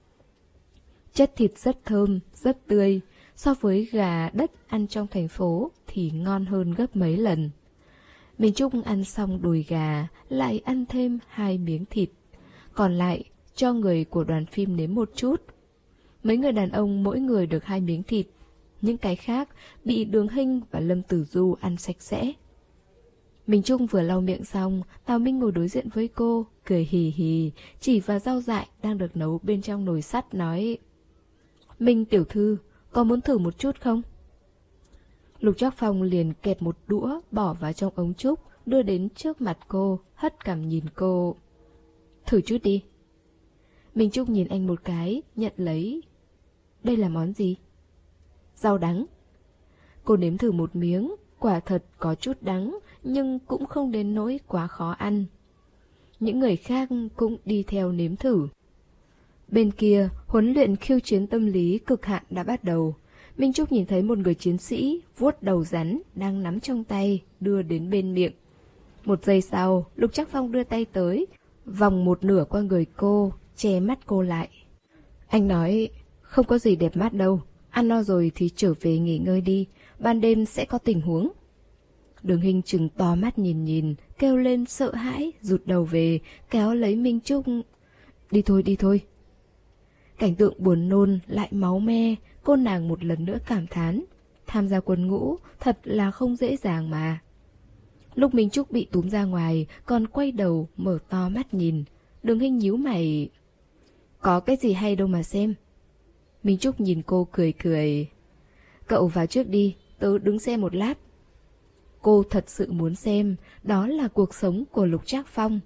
Chất thịt rất thơm, rất tươi, so với gà đất ăn trong thành phố thì ngon hơn gấp mấy lần. Minh Trúc ăn xong đùi gà, lại ăn thêm hai miếng thịt. Còn lại, cho người của đoàn phim nếm một chút. Mấy người đàn ông mỗi người được hai miếng thịt. Những cái khác bị Đường Hinh và Lâm Tử Du ăn sạch sẽ. Minh Trung vừa lau miệng xong, Tào Minh ngồi đối diện với cô, cười hì hì, chỉ vào rau dại đang được nấu bên trong nồi sắt nói: Minh tiểu thư, có muốn thử một chút không? Lục Trác Phong liền kẹp một đũa bỏ vào trong ống trúc, đưa đến trước mặt cô, hất cằm nhìn cô. Thử chút đi. Minh Trúc nhìn anh một cái, nhận lấy. Đây là món gì? Rau đắng. Cô nếm thử một miếng, quả thật có chút đắng, nhưng cũng không đến nỗi quá khó ăn. Những người khác cũng đi theo nếm thử. Bên kia, huấn luyện khiêu chiến tâm lý cực hạn đã bắt đầu. Minh Trúc nhìn thấy một người chiến sĩ vuốt đầu rắn đang nắm trong tay, đưa đến bên miệng. Một giây sau, Lục Trác Phong đưa tay tới, vòng một nửa qua người cô, che mắt cô lại. Anh nói, không có gì đẹp mắt đâu, ăn no rồi thì trở về nghỉ ngơi đi, ban đêm sẽ có tình huống. Đường Hinh trừng to mắt nhìn nhìn, kêu lên sợ hãi, rụt đầu về, kéo lấy Minh Trúc. Đi thôi, đi thôi. Cảnh tượng buồn nôn lại máu me, cô nàng một lần nữa cảm thán. Tham gia quân ngũ thật là không dễ dàng mà. Lúc Minh Trúc bị túm ra ngoài, còn quay đầu mở to mắt nhìn. Đường Hinh nhíu mày. Có cái gì hay đâu mà xem. Minh Trúc nhìn cô cười cười. Cậu vào trước đi, tớ đứng xem một lát. Cô thật sự muốn xem, đó là cuộc sống của Lục Trác Phong.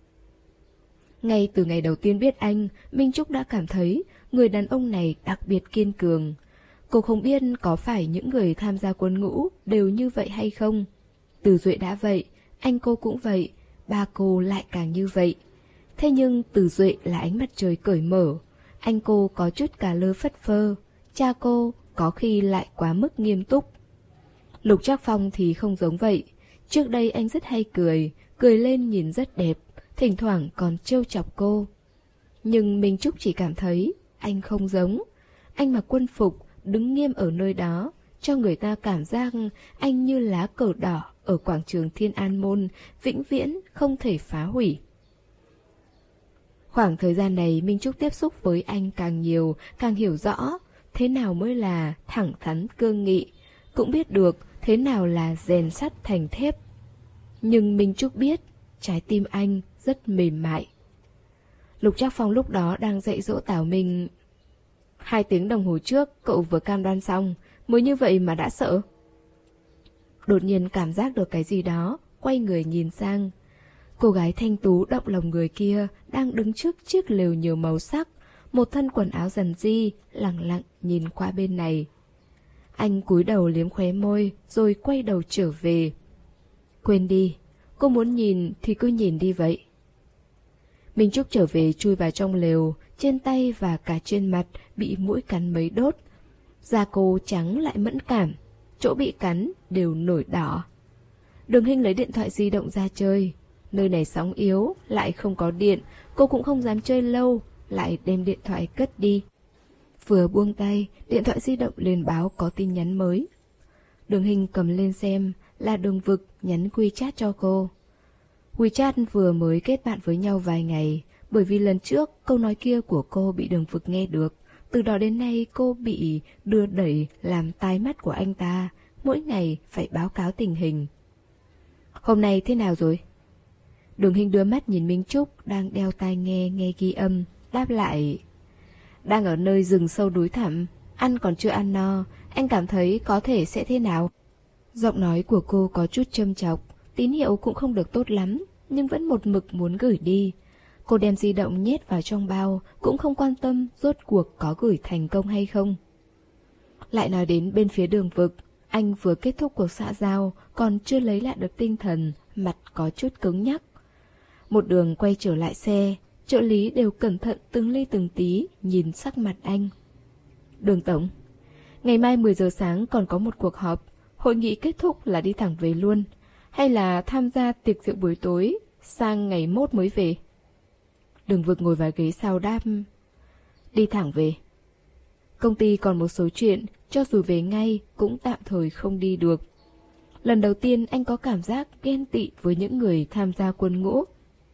Ngay từ ngày đầu tiên biết anh, Minh Trúc đã cảm thấy người đàn ông này đặc biệt kiên cường. Cô không biết có phải những người tham gia quân ngũ đều như vậy hay không. Từ Duệ đã vậy, anh cô cũng vậy, ba cô lại càng như vậy. Thế nhưng Từ Duệ là ánh mặt trời cởi mở, anh cô có chút cà lơ phất phơ, cha cô có khi lại quá mức nghiêm túc. Lục Trác Phong thì không giống vậy. Trước đây anh rất hay cười, cười lên nhìn rất đẹp, thỉnh thoảng còn trêu chọc cô. Nhưng Minh Trúc chỉ cảm thấy anh không giống. Anh mặc quân phục, đứng nghiêm ở nơi đó, cho người ta cảm giác anh như lá cờ đỏ ở quảng trường Thiên An Môn, vĩnh viễn không thể phá hủy. Khoảng thời gian này Minh Trúc tiếp xúc với anh càng nhiều, càng hiểu rõ thế nào mới là thẳng thắn cương nghị, cũng biết được thế nào là rèn sắt thành thép. Nhưng Minh Trúc biết trái tim anh rất mềm mại. Lục Trác Phong lúc đó đang dạy dỗ Tảo Minh. Hai tiếng đồng hồ trước cậu vừa cam đoan xong, mới như vậy mà đã sợ. Đột nhiên cảm giác được cái gì đó, quay người nhìn sang. Cô gái thanh tú động lòng người kia đang đứng trước chiếc lều nhiều màu sắc, một thân quần áo dần di, lặng lặng nhìn qua bên này. Anh cúi đầu liếm khóe môi, rồi quay đầu trở về. Quên đi, cô muốn nhìn thì cứ nhìn đi vậy. Minh Trúc trở về chui vào trong lều, trên tay và cả trên mặt bị muỗi cắn mấy đốt. Da cô trắng lại mẫn cảm, chỗ bị cắn đều nổi đỏ. Đường Hinh lấy điện thoại di động ra chơi. Nơi này sóng yếu, lại không có điện, cô cũng không dám chơi lâu, lại đem điện thoại cất đi. Vừa buông tay, điện thoại di động liền báo có tin nhắn mới. Đường Hinh cầm lên xem, là Đường Vực nhắn WeChat cho cô. WeChat vừa mới kết bạn với nhau vài ngày, bởi vì lần trước câu nói kia của cô bị Đường Vực nghe được. Từ đó đến nay cô bị đưa đẩy làm tai mắt của anh ta, mỗi ngày phải báo cáo tình hình. Hôm nay thế nào rồi? Đường Hinh đưa mắt nhìn Minh Trúc đang đeo tai nghe nghe ghi âm, đáp lại. Đang ở nơi rừng sâu núi thẳm, ăn còn chưa ăn no, anh cảm thấy có thể sẽ thế nào? Giọng nói của cô có chút châm chọc, tín hiệu cũng không được tốt lắm, nhưng vẫn một mực muốn gửi đi. Cô đem di động nhét vào trong bao, cũng không quan tâm rốt cuộc có gửi thành công hay không. Lại nói đến bên phía Đường Vực, anh vừa kết thúc cuộc xã giao, còn chưa lấy lại được tinh thần, mặt có chút cứng nhắc. Một đường quay trở lại xe, trợ lý đều cẩn thận từng ly từng tí nhìn sắc mặt anh. Đường Tổng, ngày mai mười giờ sáng còn có một cuộc họp, hội nghị kết thúc là đi thẳng về luôn, hay là tham gia tiệc rượu buổi tối, sang ngày mốt mới về? Đường Vực ngồi vào ghế sau đáp. Đi thẳng về. Công ty còn một số chuyện, cho dù về ngay cũng tạm thời không đi được. Lần đầu tiên anh có cảm giác ghen tị với những người tham gia quân ngũ.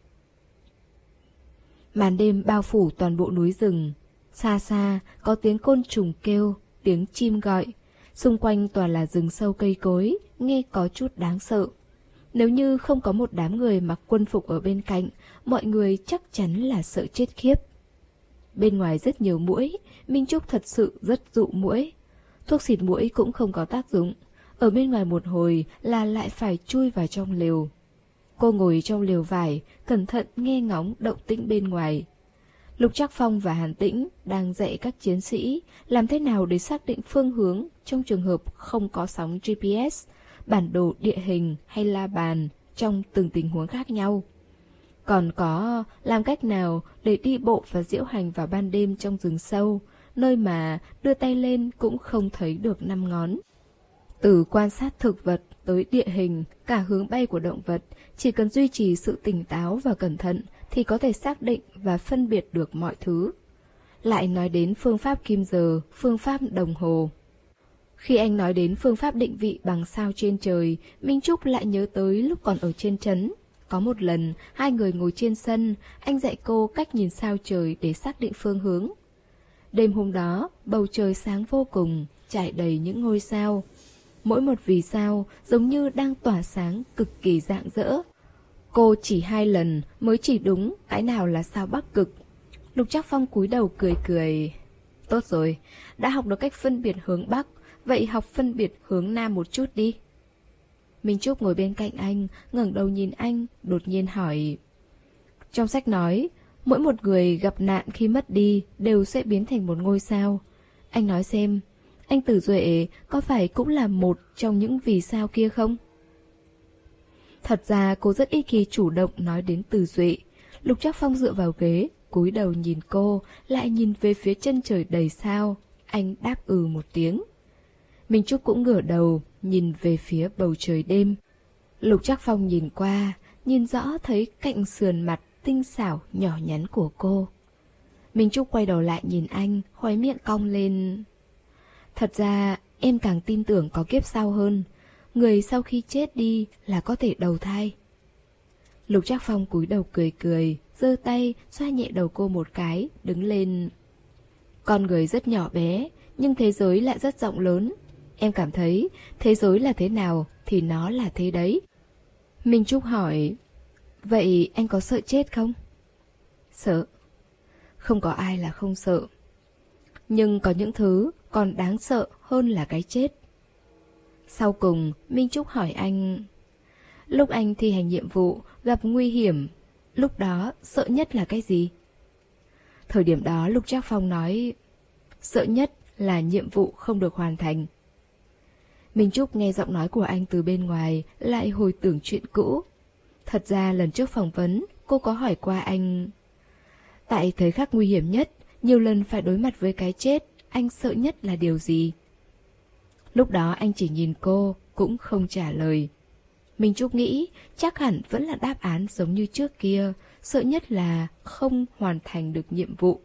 Màn đêm bao phủ toàn bộ núi rừng. Xa xa có tiếng côn trùng kêu, tiếng chim gọi. Xung quanh toàn là rừng sâu cây cối, nghe có chút đáng sợ. Nếu như không có một đám người mặc quân phục ở bên cạnh, mọi người chắc chắn là sợ chết khiếp. Bên ngoài rất nhiều muỗi, Minh Trúc thật sự rất dụ muỗi. Thuốc xịt muỗi cũng không có tác dụng. Ở bên ngoài một hồi là lại phải chui vào trong lều. Cô ngồi trong lều vải, cẩn thận nghe ngóng động tĩnh bên ngoài. Lục Trác Phong và Hàn Tĩnh đang dạy các chiến sĩ làm thế nào để xác định phương hướng trong trường hợp không có sóng giê pê ét, bản đồ địa hình hay la bàn trong từng tình huống khác nhau. Còn có làm cách nào để đi bộ và diễu hành vào ban đêm trong rừng sâu, nơi mà đưa tay lên cũng không thấy được năm ngón. Từ quan sát thực vật tới địa hình, cả hướng bay của động vật, chỉ cần duy trì sự tỉnh táo và cẩn thận thì có thể xác định và phân biệt được mọi thứ. Lại nói đến phương pháp kim giờ, phương pháp đồng hồ. Khi anh nói đến phương pháp định vị bằng sao trên trời, Minh Trúc lại nhớ tới lúc còn ở trên trấn. Có một lần, hai người ngồi trên sân, anh dạy cô cách nhìn sao trời để xác định phương hướng. Đêm hôm đó, bầu trời sáng vô cùng, trải đầy những ngôi sao. Mỗi một vì sao giống như đang tỏa sáng cực kỳ rạng rỡ. Cô chỉ hai lần mới chỉ đúng cái nào là sao Bắc Cực. Lục Trác Phong cúi đầu cười cười. Tốt rồi, đã học được cách phân biệt hướng Bắc, vậy học phân biệt hướng Nam một chút đi. Minh Trúc ngồi bên cạnh anh, ngẩng đầu nhìn anh, đột nhiên hỏi. Trong sách nói, mỗi một người gặp nạn khi mất đi đều sẽ biến thành một ngôi sao. Anh nói xem, anh Tử Duệ có phải cũng là một trong những vì sao kia không? Thật ra cô rất ít khi chủ động nói đến Tử Duệ. Lục Trác Phong dựa vào ghế, cúi đầu nhìn cô, lại nhìn về phía chân trời đầy sao. Anh đáp ừ một tiếng. Minh Trúc cũng ngửa đầu, nhìn về phía bầu trời đêm. Lục Trác Phong nhìn qua, nhìn rõ thấy cạnh sườn mặt tinh xảo nhỏ nhắn của cô. Minh Trúc quay đầu lại nhìn anh, khóe miệng cong lên. Thật ra em càng tin tưởng có kiếp sau hơn. Người sau khi chết đi là có thể đầu thai. Lục Trác Phong cúi đầu cười cười, giơ tay xoa nhẹ đầu cô một cái, đứng lên. Con người rất nhỏ bé, nhưng thế giới lại rất rộng lớn. Em cảm thấy thế giới là thế nào thì nó là thế đấy. Minh Trúc hỏi, vậy anh có sợ chết không? Sợ. Không có ai là không sợ. Nhưng có những thứ còn đáng sợ hơn là cái chết. Sau cùng, Minh Trúc hỏi anh, lúc anh thi hành nhiệm vụ gặp nguy hiểm, lúc đó sợ nhất là cái gì? Thời điểm đó Lục Trác Phong nói, sợ nhất là nhiệm vụ không được hoàn thành. Minh Trúc nghe giọng nói của anh từ bên ngoài, lại hồi tưởng chuyện cũ. Thật ra lần trước phỏng vấn, cô có hỏi qua anh, tại thời khắc nguy hiểm nhất, nhiều lần phải đối mặt với cái chết, anh sợ nhất là điều gì? Lúc đó anh chỉ nhìn cô, cũng không trả lời. Minh Trúc nghĩ chắc hẳn vẫn là đáp án giống như trước kia, sợ nhất là không hoàn thành được nhiệm vụ.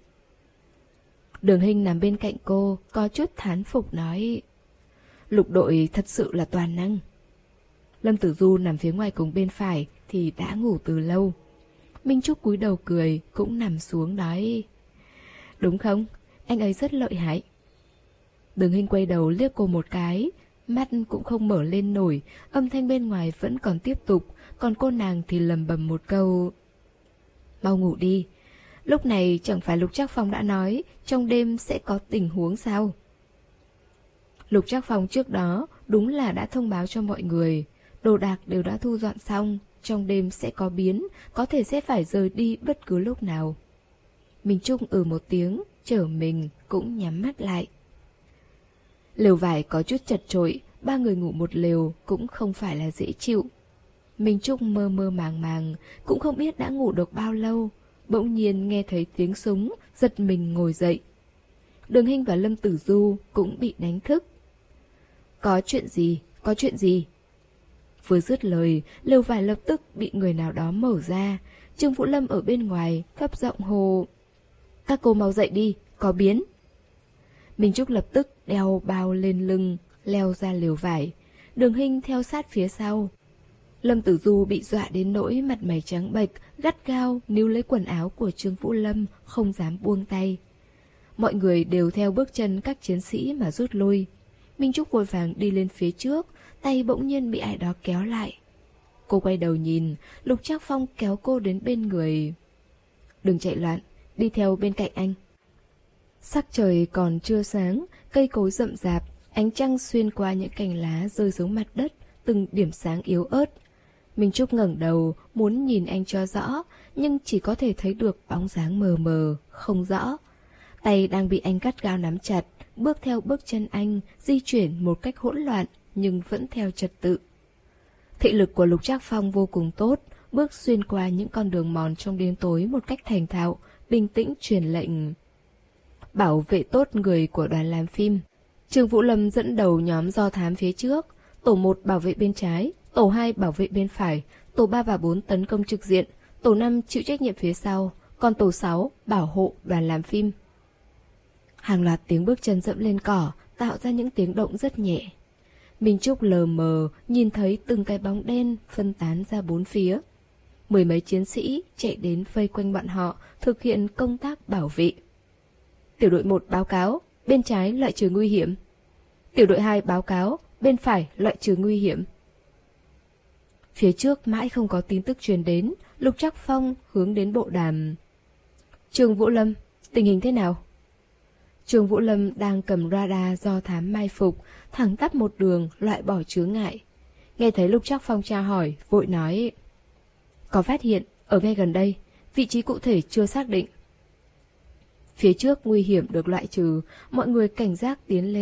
Đường Hinh nằm bên cạnh cô, có chút thán phục nói, Lục đội thật sự là toàn năng. Lâm Tử Du nằm phía ngoài cùng bên phải thì đã ngủ từ lâu. Minh Trúc cúi đầu cười, cũng nằm xuống nói, đúng không? Anh ấy rất lợi hại. Đường Hinh quay đầu liếc cô một cái, mắt cũng không mở lên nổi, âm thanh bên ngoài vẫn còn tiếp tục, còn cô nàng thì lầm bầm một câu, mau ngủ đi. Lúc này chẳng phải Lục Trác Phong đã nói trong đêm sẽ có tình huống sao? Lục Trác Phong trước đó đúng là đã thông báo cho mọi người, đồ đạc đều đã thu dọn xong, trong đêm sẽ có biến, có thể sẽ phải rời đi bất cứ lúc nào. Minh Trúc ừ một tiếng, trở mình cũng nhắm mắt lại. Lều vải có chút chật chội, ba người ngủ một lều cũng không phải là dễ chịu. Minh Trúc mơ mơ màng màng, cũng không biết đã ngủ được bao lâu, bỗng nhiên nghe thấy tiếng súng, giật mình ngồi dậy. Đường Hinh và Lâm Tử Du cũng bị đánh thức. Có chuyện gì? Có chuyện gì? Vừa dứt lời, lều vải lập tức bị người nào đó mở ra. Trương Vũ Lâm ở bên ngoài, thấp giọng hô, các cô mau dậy đi, có biến. Minh Trúc lập tức đeo bao lên lưng, leo ra lều vải. Đường Hinh theo sát phía sau. Lâm Tử Du bị dọa đến nỗi mặt mày trắng bệch, gắt gao níu lấy quần áo của Trương Vũ Lâm, không dám buông tay. Mọi người đều theo bước chân các chiến sĩ mà rút lui. Minh Trúc vội vàng đi lên phía trước, tay bỗng nhiên bị ai đó kéo lại. Cô quay đầu nhìn, Lục Trác Phong kéo cô đến bên người. Đừng chạy loạn, đi theo bên cạnh anh. Sắc trời còn chưa sáng, cây cối rậm rạp, ánh trăng xuyên qua những cành lá rơi xuống mặt đất, từng điểm sáng yếu ớt. Minh Trúc ngẩng đầu, muốn nhìn anh cho rõ, nhưng chỉ có thể thấy được bóng dáng mờ mờ, không rõ. Tay đang bị anh gắt gao nắm chặt, bước theo bước chân anh, di chuyển một cách hỗn loạn, nhưng vẫn theo trật tự. Thị lực của Lục Trác Phong vô cùng tốt, bước xuyên qua những con đường mòn trong đêm tối một cách thành thạo, bình tĩnh truyền lệnh. Bảo vệ tốt người của đoàn làm phim. Trương Vũ Lâm dẫn đầu nhóm do thám phía trước, tổ một bảo vệ bên trái, tổ hai bảo vệ bên phải, tổ ba và bốn tấn công trực diện, tổ năm chịu trách nhiệm phía sau, còn tổ sáu bảo hộ đoàn làm phim. Hàng loạt tiếng bước chân dẫm lên cỏ, tạo ra những tiếng động rất nhẹ. Minh Trúc lờ mờ nhìn thấy từng cái bóng đen phân tán ra bốn phía. Mười mấy chiến sĩ chạy đến vây quanh bọn họ, thực hiện công tác bảo vệ. Tiểu đội một báo cáo, bên trái loại trừ nguy hiểm. Tiểu đội hai báo cáo, bên phải loại trừ nguy hiểm. Phía trước mãi không có tin tức truyền đến, Lục Trác Phong hướng đến bộ đàm. Trương Vũ Lâm, tình hình thế nào? Trương Vũ Lâm đang cầm radar do thám mai phục, thẳng tắp một đường loại bỏ chướng ngại. Nghe thấy Lục Trác Phong tra hỏi, vội nói, có phát hiện, ở ngay gần đây, vị trí cụ thể chưa xác định. Phía trước nguy hiểm được loại trừ, mọi người cảnh giác tiến lên,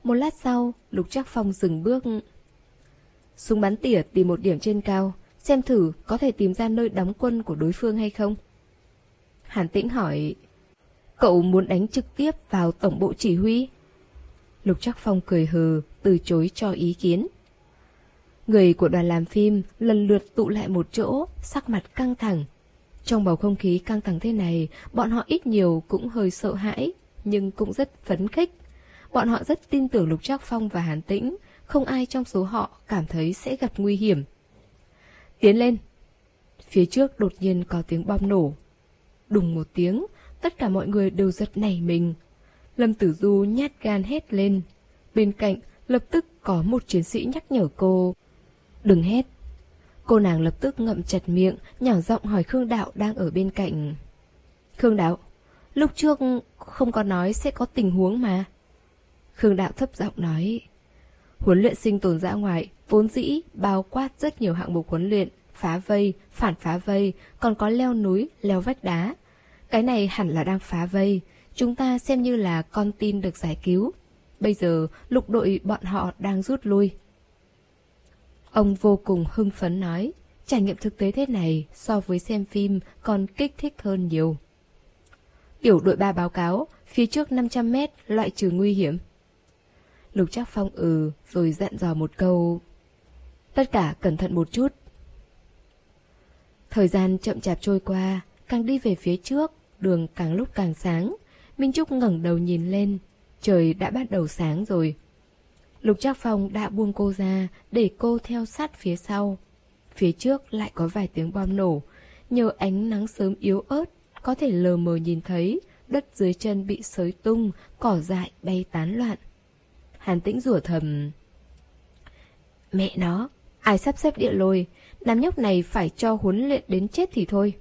Một lát sau, Lục Trác Phong dừng bước. Súng bắn tỉa tìm một điểm trên cao, xem thử có thể tìm ra nơi đóng quân của đối phương hay không. Hàn Tĩnh hỏi, cậu muốn đánh trực tiếp vào tổng bộ chỉ huy? Lục Trác Phong cười hừ, từ chối cho ý kiến. Người của đoàn làm phim lần lượt tụ lại một chỗ, sắc mặt căng thẳng. Trong bầu không khí căng thẳng thế này, bọn họ ít nhiều cũng hơi sợ hãi, nhưng cũng rất phấn khích. Bọn họ rất tin tưởng Lục Trác Phong và Hàn Tĩnh, không ai trong số họ cảm thấy sẽ gặp nguy hiểm. Tiến lên! Phía trước đột nhiên có tiếng bom nổ. Đùng một tiếng, tất cả mọi người đều giật nảy mình. Lâm Tử Du nhát gan hét lên. Bên cạnh lập tức có một chiến sĩ nhắc nhở cô. Đừng hét! Cô nàng lập tức ngậm chặt miệng, nhỏ giọng hỏi Khương Đạo đang ở bên cạnh. Khương Đạo, lúc trước không có nói sẽ có tình huống mà. Khương Đạo thấp giọng nói. Huấn luyện sinh tồn dã ngoại vốn dĩ bao quát rất nhiều hạng mục huấn luyện, phá vây, phản phá vây, còn có leo núi, leo vách đá. Cái này hẳn là đang phá vây, chúng ta xem như là con tin được giải cứu. Bây giờ lục đội bọn họ đang rút lui. Ông vô cùng hưng phấn nói, trải nghiệm thực tế thế này so với xem phim còn kích thích hơn nhiều. Tiểu đội ba báo cáo, phía trước năm trăm mét loại trừ nguy hiểm. Lục Trác Phong ừ, rồi dặn dò một câu. Tất cả cẩn thận một chút. Thời gian chậm chạp trôi qua, càng đi về phía trước, đường càng lúc càng sáng. Minh Trúc ngẩng đầu nhìn lên, trời đã bắt đầu sáng rồi. Lục Trác Phong đã buông cô ra để cô theo sát phía sau. Phía trước lại có vài tiếng bom nổ. Nhờ ánh nắng sớm yếu ớt, có thể lờ mờ nhìn thấy đất dưới chân bị xới tung, cỏ dại bay tán loạn. Hàn Tĩnh rủa thầm. Mẹ nó, ai sắp xếp địa lôi, đám nhóc này phải cho huấn luyện đến chết thì thôi.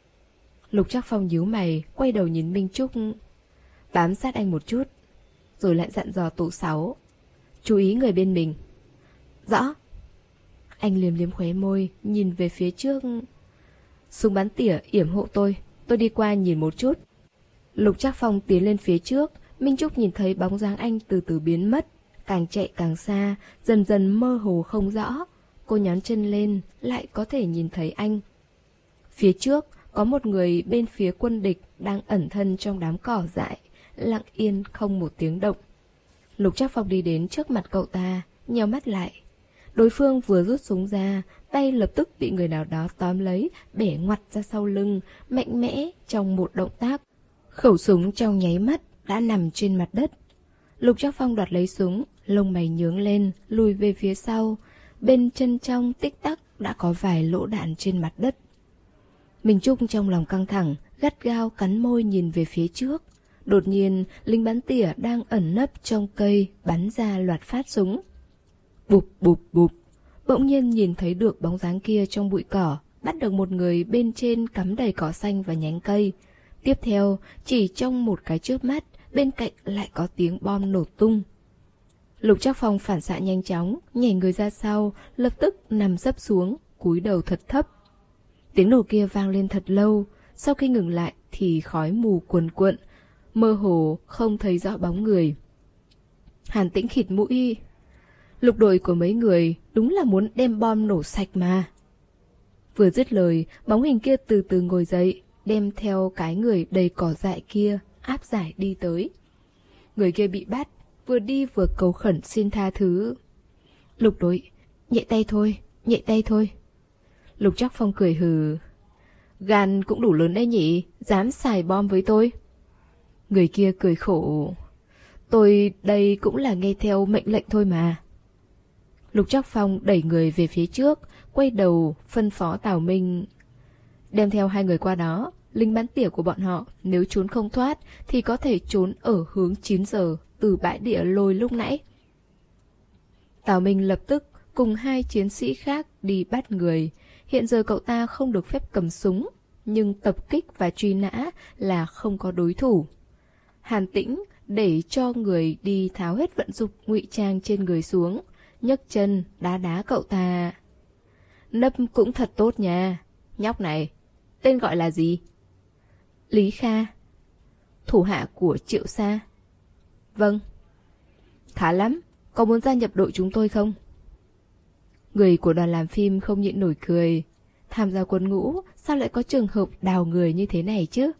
Lục Trác Phong nhíu mày, quay đầu nhìn Minh Trúc. Bám sát anh một chút, rồi lại dặn dò Tổ sáu. Chú ý người bên mình. Rõ. Anh liếm liếm khóe môi, nhìn về phía trước. Súng bắn tỉa yểm hộ tôi, tôi đi qua nhìn một chút. Lục Trác Phong tiến lên phía trước, Minh Trúc nhìn thấy bóng dáng anh từ từ biến mất, càng chạy càng xa, dần dần mơ hồ không rõ. Cô nhón chân lên, lại có thể nhìn thấy anh. Phía trước có một người bên phía quân địch đang ẩn thân trong đám cỏ dại, lặng yên không một tiếng động. Lục Trác Phong đi đến trước mặt cậu ta, nheo mắt lại. Đối phương vừa rút súng ra, tay lập tức bị người nào đó tóm lấy, bẻ ngoặt ra sau lưng, mạnh mẽ trong một động tác. Khẩu súng trong nháy mắt đã nằm trên mặt đất. Lục Trác Phong đoạt lấy súng, lông mày nhướng lên, lùi về phía sau. Bên chân trong tích tắc đã có vài lỗ đạn trên mặt đất. Minh Trúc trong lòng căng thẳng, gắt gao cắn môi nhìn về phía trước. Đột nhiên, lính bắn tỉa đang ẩn nấp trong cây bắn ra loạt phát súng. Bụp bụp bụp, bỗng nhiên nhìn thấy được bóng dáng kia trong bụi cỏ, bắt được một người bên trên cắm đầy cỏ xanh và nhánh cây. Tiếp theo, chỉ trong một cái chớp mắt, bên cạnh lại có tiếng bom nổ tung. Lục Trác Phong phản xạ nhanh chóng, nhảy người ra sau, lập tức nằm sấp xuống, cúi đầu thật thấp. Tiếng nổ kia vang lên thật lâu, sau khi ngừng lại thì khói mù cuồn cuộn, mơ hồ không thấy rõ bóng người. Hàn Tĩnh khịt mũi. Lục đội của mấy người đúng là muốn đem bom nổ sạch mà. Vừa dứt lời, bóng hình kia từ từ ngồi dậy, đem theo cái người đầy cỏ dại kia áp giải đi tới. Người kia bị bắt, vừa đi vừa cầu khẩn xin tha thứ. Lục đội, nhẹ tay thôi, nhẹ tay thôi. Lục Trác Phong cười hừ. Gan cũng đủ lớn đấy nhỉ, dám xài bom với tôi. Người kia cười khổ. Tôi đây cũng là nghe theo mệnh lệnh thôi mà. Lục Trác Phong đẩy người về phía trước, quay đầu phân phó Tào Minh. Đem theo hai người qua đó, lính bắn tỉa của bọn họ nếu trốn không thoát thì có thể trốn ở hướng chín giờ từ bãi địa lôi lúc nãy. Tào Minh lập tức cùng hai chiến sĩ khác đi bắt người. Hiện giờ cậu ta không được phép cầm súng, nhưng tập kích và truy nã là không có đối thủ. Hàn Tĩnh để cho người đi tháo hết vận dụng ngụy trang trên người xuống, nhấc chân đá đá cậu ta. Nấp cũng thật tốt nha. Nhóc này, tên gọi là gì? Lý Kha. Thủ hạ của Triệu Sa. Vâng. Khá lắm, có muốn gia nhập đội chúng tôi không? Người của đoàn làm phim không nhịn nổi cười. Tham gia quân ngũ, sao lại có trường hợp đào người như thế này chứ?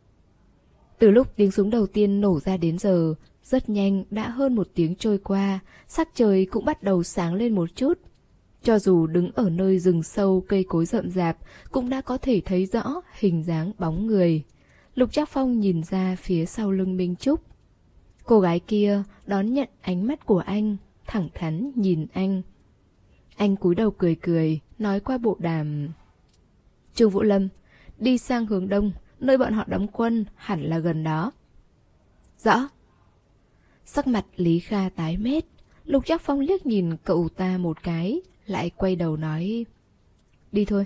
Từ lúc tiếng súng đầu tiên nổ ra đến giờ, rất nhanh đã hơn một tiếng trôi qua, sắc trời cũng bắt đầu sáng lên một chút. Cho dù đứng ở nơi rừng sâu cây cối rậm rạp, cũng đã có thể thấy rõ hình dáng bóng người. Lục Trác Phong nhìn ra phía sau lưng Minh Trúc. Cô gái kia đón nhận ánh mắt của anh, thẳng thắn nhìn anh. Anh cúi đầu cười cười, nói qua bộ đàm. Trương Vũ Lâm, đi sang hướng đông, nơi bọn họ đóng quân hẳn là gần đó. Rõ. Sắc mặt Lý Kha tái mét, Lục Trác Phong liếc nhìn cậu ta một cái, lại quay đầu nói. Đi thôi.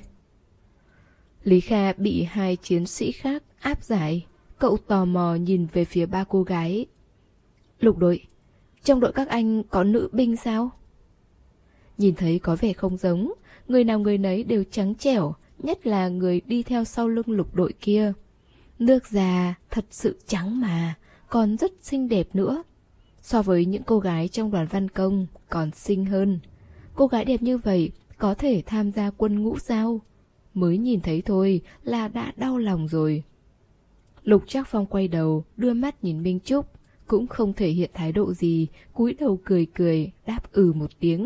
Lý Kha bị hai chiến sĩ khác áp giải, cậu tò mò nhìn về phía ba cô gái. Lục đội, trong đội các anh có nữ binh sao? Nhìn thấy có vẻ không giống, người nào người nấy đều trắng trẻo, nhất là người đi theo sau lưng lục đội kia. Nước da thật sự trắng mà, còn rất xinh đẹp nữa. So với những cô gái trong đoàn văn công còn xinh hơn. Cô gái đẹp như vậy có thể tham gia quân ngũ sao? Mới nhìn thấy thôi là đã đau lòng rồi. Lục Trác Phong quay đầu, đưa mắt nhìn Minh Trúc, cũng không thể hiện thái độ gì, cúi đầu cười cười, đáp ừ một tiếng.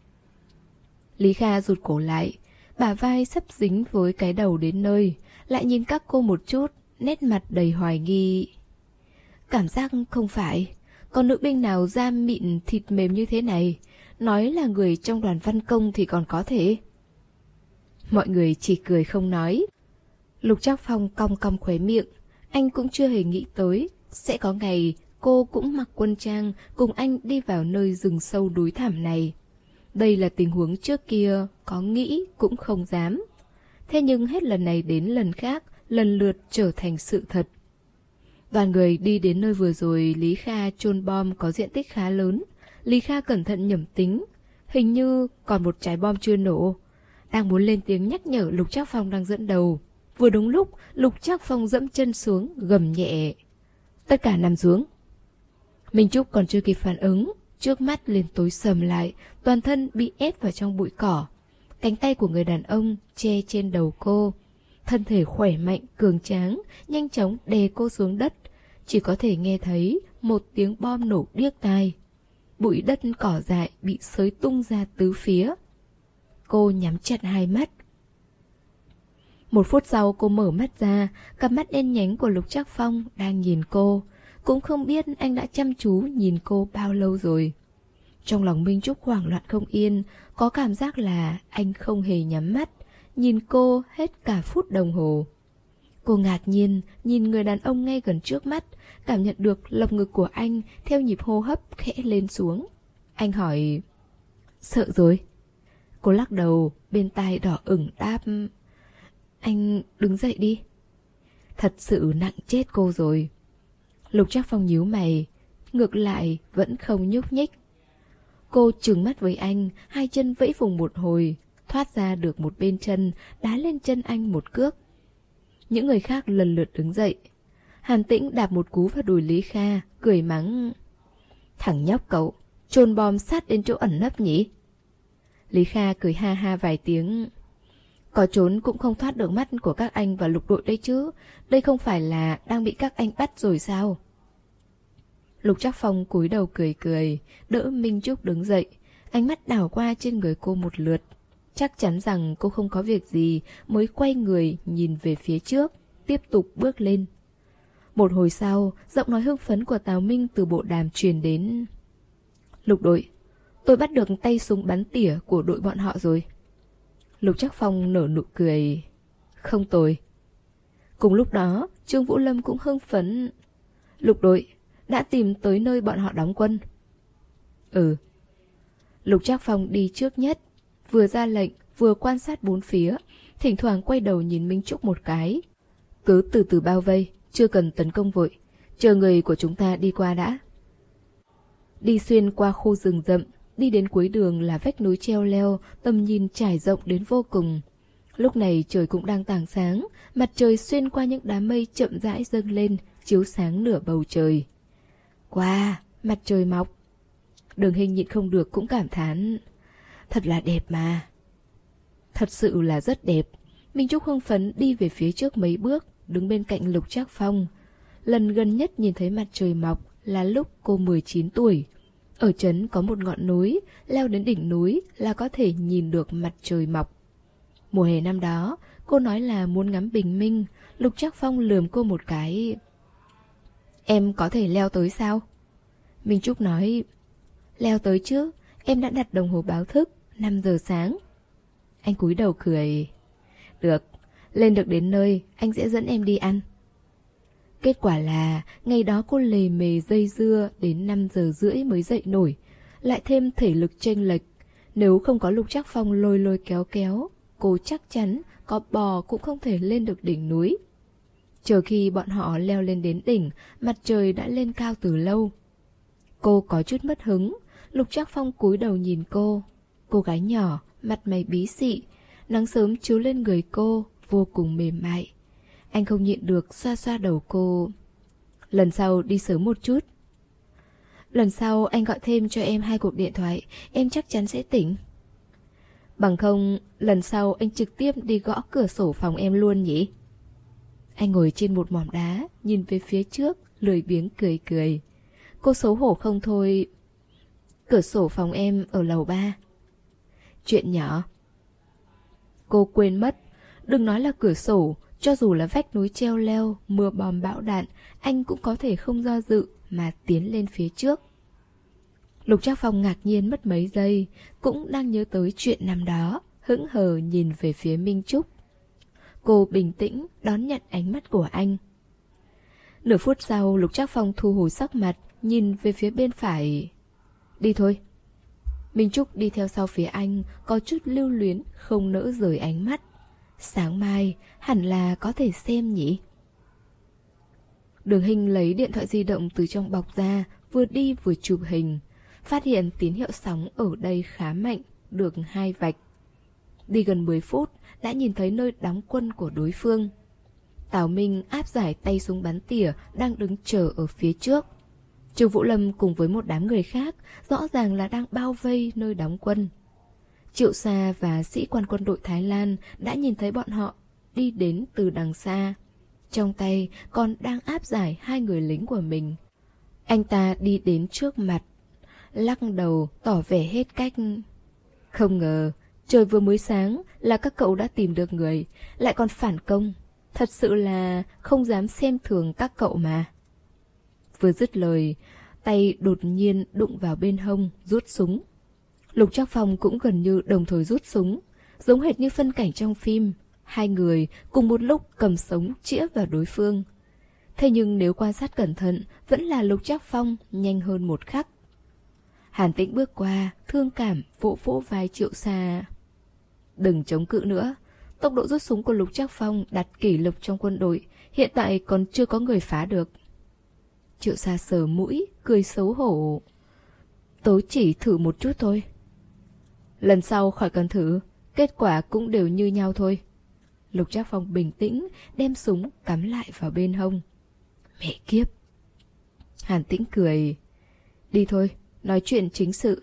Lý Kha rụt cổ lại, bả vai sắp dính với cái đầu đến nơi, lại nhìn các cô một chút, nét mặt đầy hoài nghi. Cảm giác không phải, còn nữ binh nào da mịn thịt mềm như thế này, nói là người trong đoàn văn công thì còn có thể. Mọi người chỉ cười không nói. Lục Trác Phong cong cong khóe miệng, anh cũng chưa hề nghĩ tới sẽ có ngày cô cũng mặc quân trang cùng anh đi vào nơi rừng sâu núi thẳm này. Đây là tình huống trước kia có nghĩ cũng không dám. Thế nhưng hết lần này đến lần khác, lần lượt trở thành sự thật. Đoàn người đi đến nơi vừa rồi Lý Kha chôn bom có diện tích khá lớn. Lý Kha cẩn thận nhẩm tính, hình như còn một trái bom chưa nổ. Đang muốn lên tiếng nhắc nhở Lục Trác Phong đang dẫn đầu. Vừa đúng lúc, Lục Trác Phong dẫm chân xuống, gầm nhẹ. Tất cả nằm xuống. Minh Trúc còn chưa kịp phản ứng, trước mắt liền tối sầm lại, toàn thân bị ép vào trong bụi cỏ. Cánh tay của người đàn ông che trên đầu cô. Thân thể khỏe mạnh, cường tráng, nhanh chóng đè cô xuống đất. Chỉ có thể nghe thấy một tiếng bom nổ điếc tai. Bụi đất cỏ dại bị xới tung ra tứ phía. Cô nhắm chặt hai mắt. Một phút sau cô mở mắt ra, cặp mắt đen nhánh của Lục Trác Phong đang nhìn cô. Cũng không biết anh đã chăm chú nhìn cô bao lâu rồi. Trong lòng Minh Trúc hoảng loạn không yên, có cảm giác là anh không hề nhắm mắt, nhìn cô hết cả phút đồng hồ. Cô ngạc nhiên nhìn người đàn ông ngay gần trước mắt, cảm nhận được lồng ngực của anh theo nhịp hô hấp khẽ lên xuống. Anh hỏi, sợ rồi? Cô lắc đầu, bên tai đỏ ửng đáp, anh đứng dậy đi. Thật sự nặng chết cô rồi. Lục Trác Phong nhíu mày, ngược lại vẫn không nhúc nhích. Cô trừng mắt với anh, hai chân vẫy vùng một hồi, thoát ra được một bên chân, đá lên chân anh một cước. Những người khác lần lượt đứng dậy. Hàn Tĩnh đạp một cú vào đùi Lý Kha, cười mắng. Thằng nhóc cậu, chôn bom sát đến chỗ ẩn nấp nhỉ? Lý Kha cười ha ha vài tiếng. Có trốn cũng không thoát được mắt của các anh và lục đội đây chứ. Đây không phải là đang bị các anh bắt rồi sao? Lục Trác Phong cúi đầu cười cười, đỡ Minh Trúc đứng dậy. Ánh mắt đảo qua trên người cô một lượt. Chắc chắn rằng cô không có việc gì, mới quay người nhìn về phía trước, tiếp tục bước lên. Một hồi sau, giọng nói hưng phấn của Tào Minh từ bộ đàm truyền đến. Lục đội, tôi bắt được tay súng bắn tỉa của đội bọn họ rồi. Lục Trác Phong nở nụ cười. Không tồi. Cùng lúc đó, Trương Vũ Lâm cũng hưng phấn. Lục đội, đã tìm tới nơi bọn họ đóng quân. Ừ. Lục Trác Phong đi trước nhất, vừa ra lệnh, vừa quan sát bốn phía, thỉnh thoảng quay đầu nhìn Minh Trúc một cái. Cứ từ từ bao vây, chưa cần tấn công vội, chờ người của chúng ta đi qua đã. Đi xuyên qua khu rừng rậm, đi đến cuối đường là vách núi treo leo, tầm nhìn trải rộng đến vô cùng. Lúc này trời cũng đang tảng sáng, mặt trời xuyên qua những đám mây chậm rãi dâng lên, chiếu sáng nửa bầu trời. Wow, mặt trời mọc. Đường Hinh nhịn không được cũng cảm thán. Thật là đẹp mà. Thật sự là rất đẹp. Minh Trúc hưng phấn đi về phía trước mấy bước, đứng bên cạnh Lục Trác Phong. Lần gần nhất nhìn thấy mặt trời mọc là lúc cô mười chín tuổi. Ở trấn có một ngọn núi, leo đến đỉnh núi là có thể nhìn được mặt trời mọc. Mùa hè năm đó, cô nói là muốn ngắm bình minh. Lục Trác Phong lườm cô một cái. Em có thể leo tới sao? Minh Trúc nói, leo tới chứ, em đã đặt đồng hồ báo thức, năm giờ sáng. Anh cúi đầu cười. Được, lên được đến nơi, anh sẽ dẫn em đi ăn. Kết quả là, ngày đó cô lề mề dây dưa đến năm giờ rưỡi mới dậy nổi, lại thêm thể lực chênh lệch. Nếu không có Lục Trác Phong lôi lôi kéo kéo, cô chắc chắn có bò cũng không thể lên được đỉnh núi. Chờ khi bọn họ leo lên đến đỉnh, mặt trời đã lên cao từ lâu. Cô có chút mất hứng, Lục Trác Phong cúi đầu nhìn cô. Cô gái nhỏ, mặt mày bí xị, nắng sớm chiếu lên người cô, vô cùng mềm mại. Anh không nhịn được xoa xoa đầu cô. Lần sau đi sớm một chút. Lần sau anh gọi thêm cho em hai cuộc điện thoại, em chắc chắn sẽ tỉnh. Bằng không, lần sau anh trực tiếp đi gõ cửa sổ phòng em luôn nhỉ? Anh ngồi trên một mỏm đá, nhìn về phía trước, lười biếng cười cười. Cô xấu hổ không thôi. Cửa sổ phòng em ở lầu ba. Chuyện nhỏ. Cô quên mất, đừng nói là cửa sổ, cho dù là vách núi treo leo, mưa bom bão đạn, anh cũng có thể không do dự mà tiến lên phía trước. Lục Trác Phong ngạc nhiên mất mấy giây, cũng đang nhớ tới chuyện năm đó, hững hờ nhìn về phía Minh Trúc. Cô bình tĩnh đón nhận ánh mắt của anh. Nửa phút sau, Lục Trác Phong thu hồi sắc mặt, nhìn về phía bên phải. Đi thôi. Minh Trúc đi theo sau phía anh, có chút lưu luyến, không nỡ rời ánh mắt. Sáng mai, hẳn là có thể xem nhỉ? Đường Hinh lấy điện thoại di động từ trong bọc ra, vừa đi vừa chụp hình. Phát hiện tín hiệu sóng ở đây khá mạnh, được hai vạch. Đi gần mười phút, đã nhìn thấy nơi đóng quân của đối phương. Tào Minh áp giải tay súng bắn tỉa đang đứng chờ ở phía trước. Trương Vũ Lâm cùng với một đám người khác rõ ràng là đang bao vây nơi đóng quân. Triệu Sa và sĩ quan quân đội Thái Lan đã nhìn thấy bọn họ đi đến từ đằng xa. Trong tay còn đang áp giải hai người lính của mình. Anh ta đi đến trước mặt, lắc đầu tỏ vẻ hết cách. Không ngờ, trời vừa mới sáng là các cậu đã tìm được người, lại còn phản công. Thật sự là không dám xem thường các cậu mà. Vừa dứt lời, tay đột nhiên đụng vào bên hông, rút súng. Lục Trác Phong cũng gần như đồng thời rút súng, giống hệt như phân cảnh trong phim. Hai người cùng một lúc cầm súng chĩa vào đối phương. Thế nhưng nếu quan sát cẩn thận, vẫn là Lục Trác Phong nhanh hơn một khắc. Hàn Tĩnh bước qua, thương cảm vỗ vỗ vai Triệu Sa. Đừng chống cự nữa. Tốc độ rút súng của Lục Trác Phong đạt kỷ lục trong quân đội, hiện tại còn chưa có người phá được. Triệu Sa sờ mũi, cười xấu hổ. Tớ chỉ thử một chút thôi. Lần sau khỏi cần thử, kết quả cũng đều như nhau thôi. Lục Trác Phong bình tĩnh, đem súng cắm lại vào bên hông. Mẹ kiếp. Hàn Tĩnh cười. Đi thôi, nói chuyện chính sự.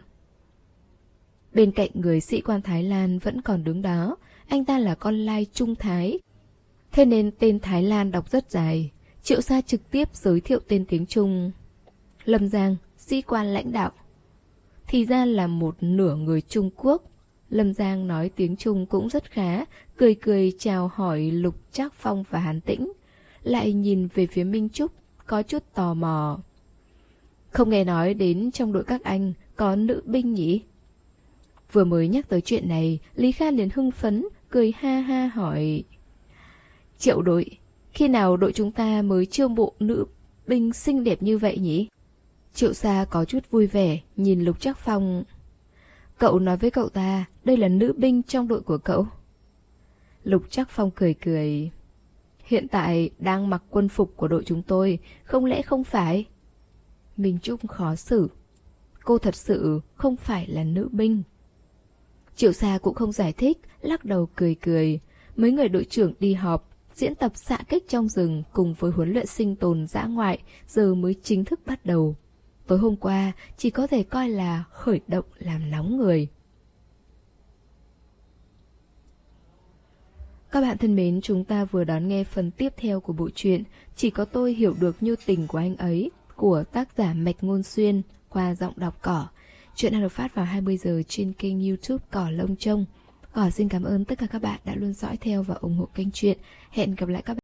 Bên cạnh người sĩ quan Thái Lan vẫn còn đứng đó. Anh ta là con lai Trung Thái, thế nên tên Thái Lan đọc rất dài. Triệu Sa trực tiếp giới thiệu tên tiếng Trung. Lâm Giang, sĩ quan lãnh đạo. Thì ra là một nửa người Trung Quốc. Lâm Giang nói tiếng Trung cũng rất khá, cười cười chào hỏi Lục Trác Phong và Hàn Tĩnh. Lại nhìn về phía Minh Trúc, có chút tò mò. Không nghe nói đến trong đội các anh có nữ binh nhỉ? Vừa mới nhắc tới chuyện này, Lý Kha liền hưng phấn, cười ha ha hỏi. Triệu đội, khi nào đội chúng ta mới chiêu mộ nữ binh xinh đẹp như vậy nhỉ? Triệu Sa có chút vui vẻ, nhìn Lục Trác Phong. Cậu nói với cậu ta, đây là nữ binh trong đội của cậu. Lục Trác Phong cười cười. Hiện tại đang mặc quân phục của đội chúng tôi, không lẽ không phải? Minh Trúc khó xử. Cô thật sự không phải là nữ binh. Triệu Sa cũng không giải thích, lắc đầu cười cười. Mấy người đội trưởng đi họp, diễn tập xạ kích trong rừng cùng với huấn luyện sinh tồn dã ngoại giờ mới chính thức bắt đầu. tối hôm qua chỉ có thể coi là khởi động làm nóng người. Các bạn thân mến, chúng ta vừa đón nghe phần tiếp theo của bộ truyện Chỉ có tôi hiểu được nhu tình của anh ấy của tác giả Mạch Ngôn Xuyên qua giọng đọc Cỏ. Chuyện đang được phát vào hai mươi giờ trên kênh YouTube Cỏ Lông Trông. Cỏ xin cảm ơn tất cả các bạn đã luôn dõi theo và ủng hộ kênh truyện. Hẹn gặp lại các bạn.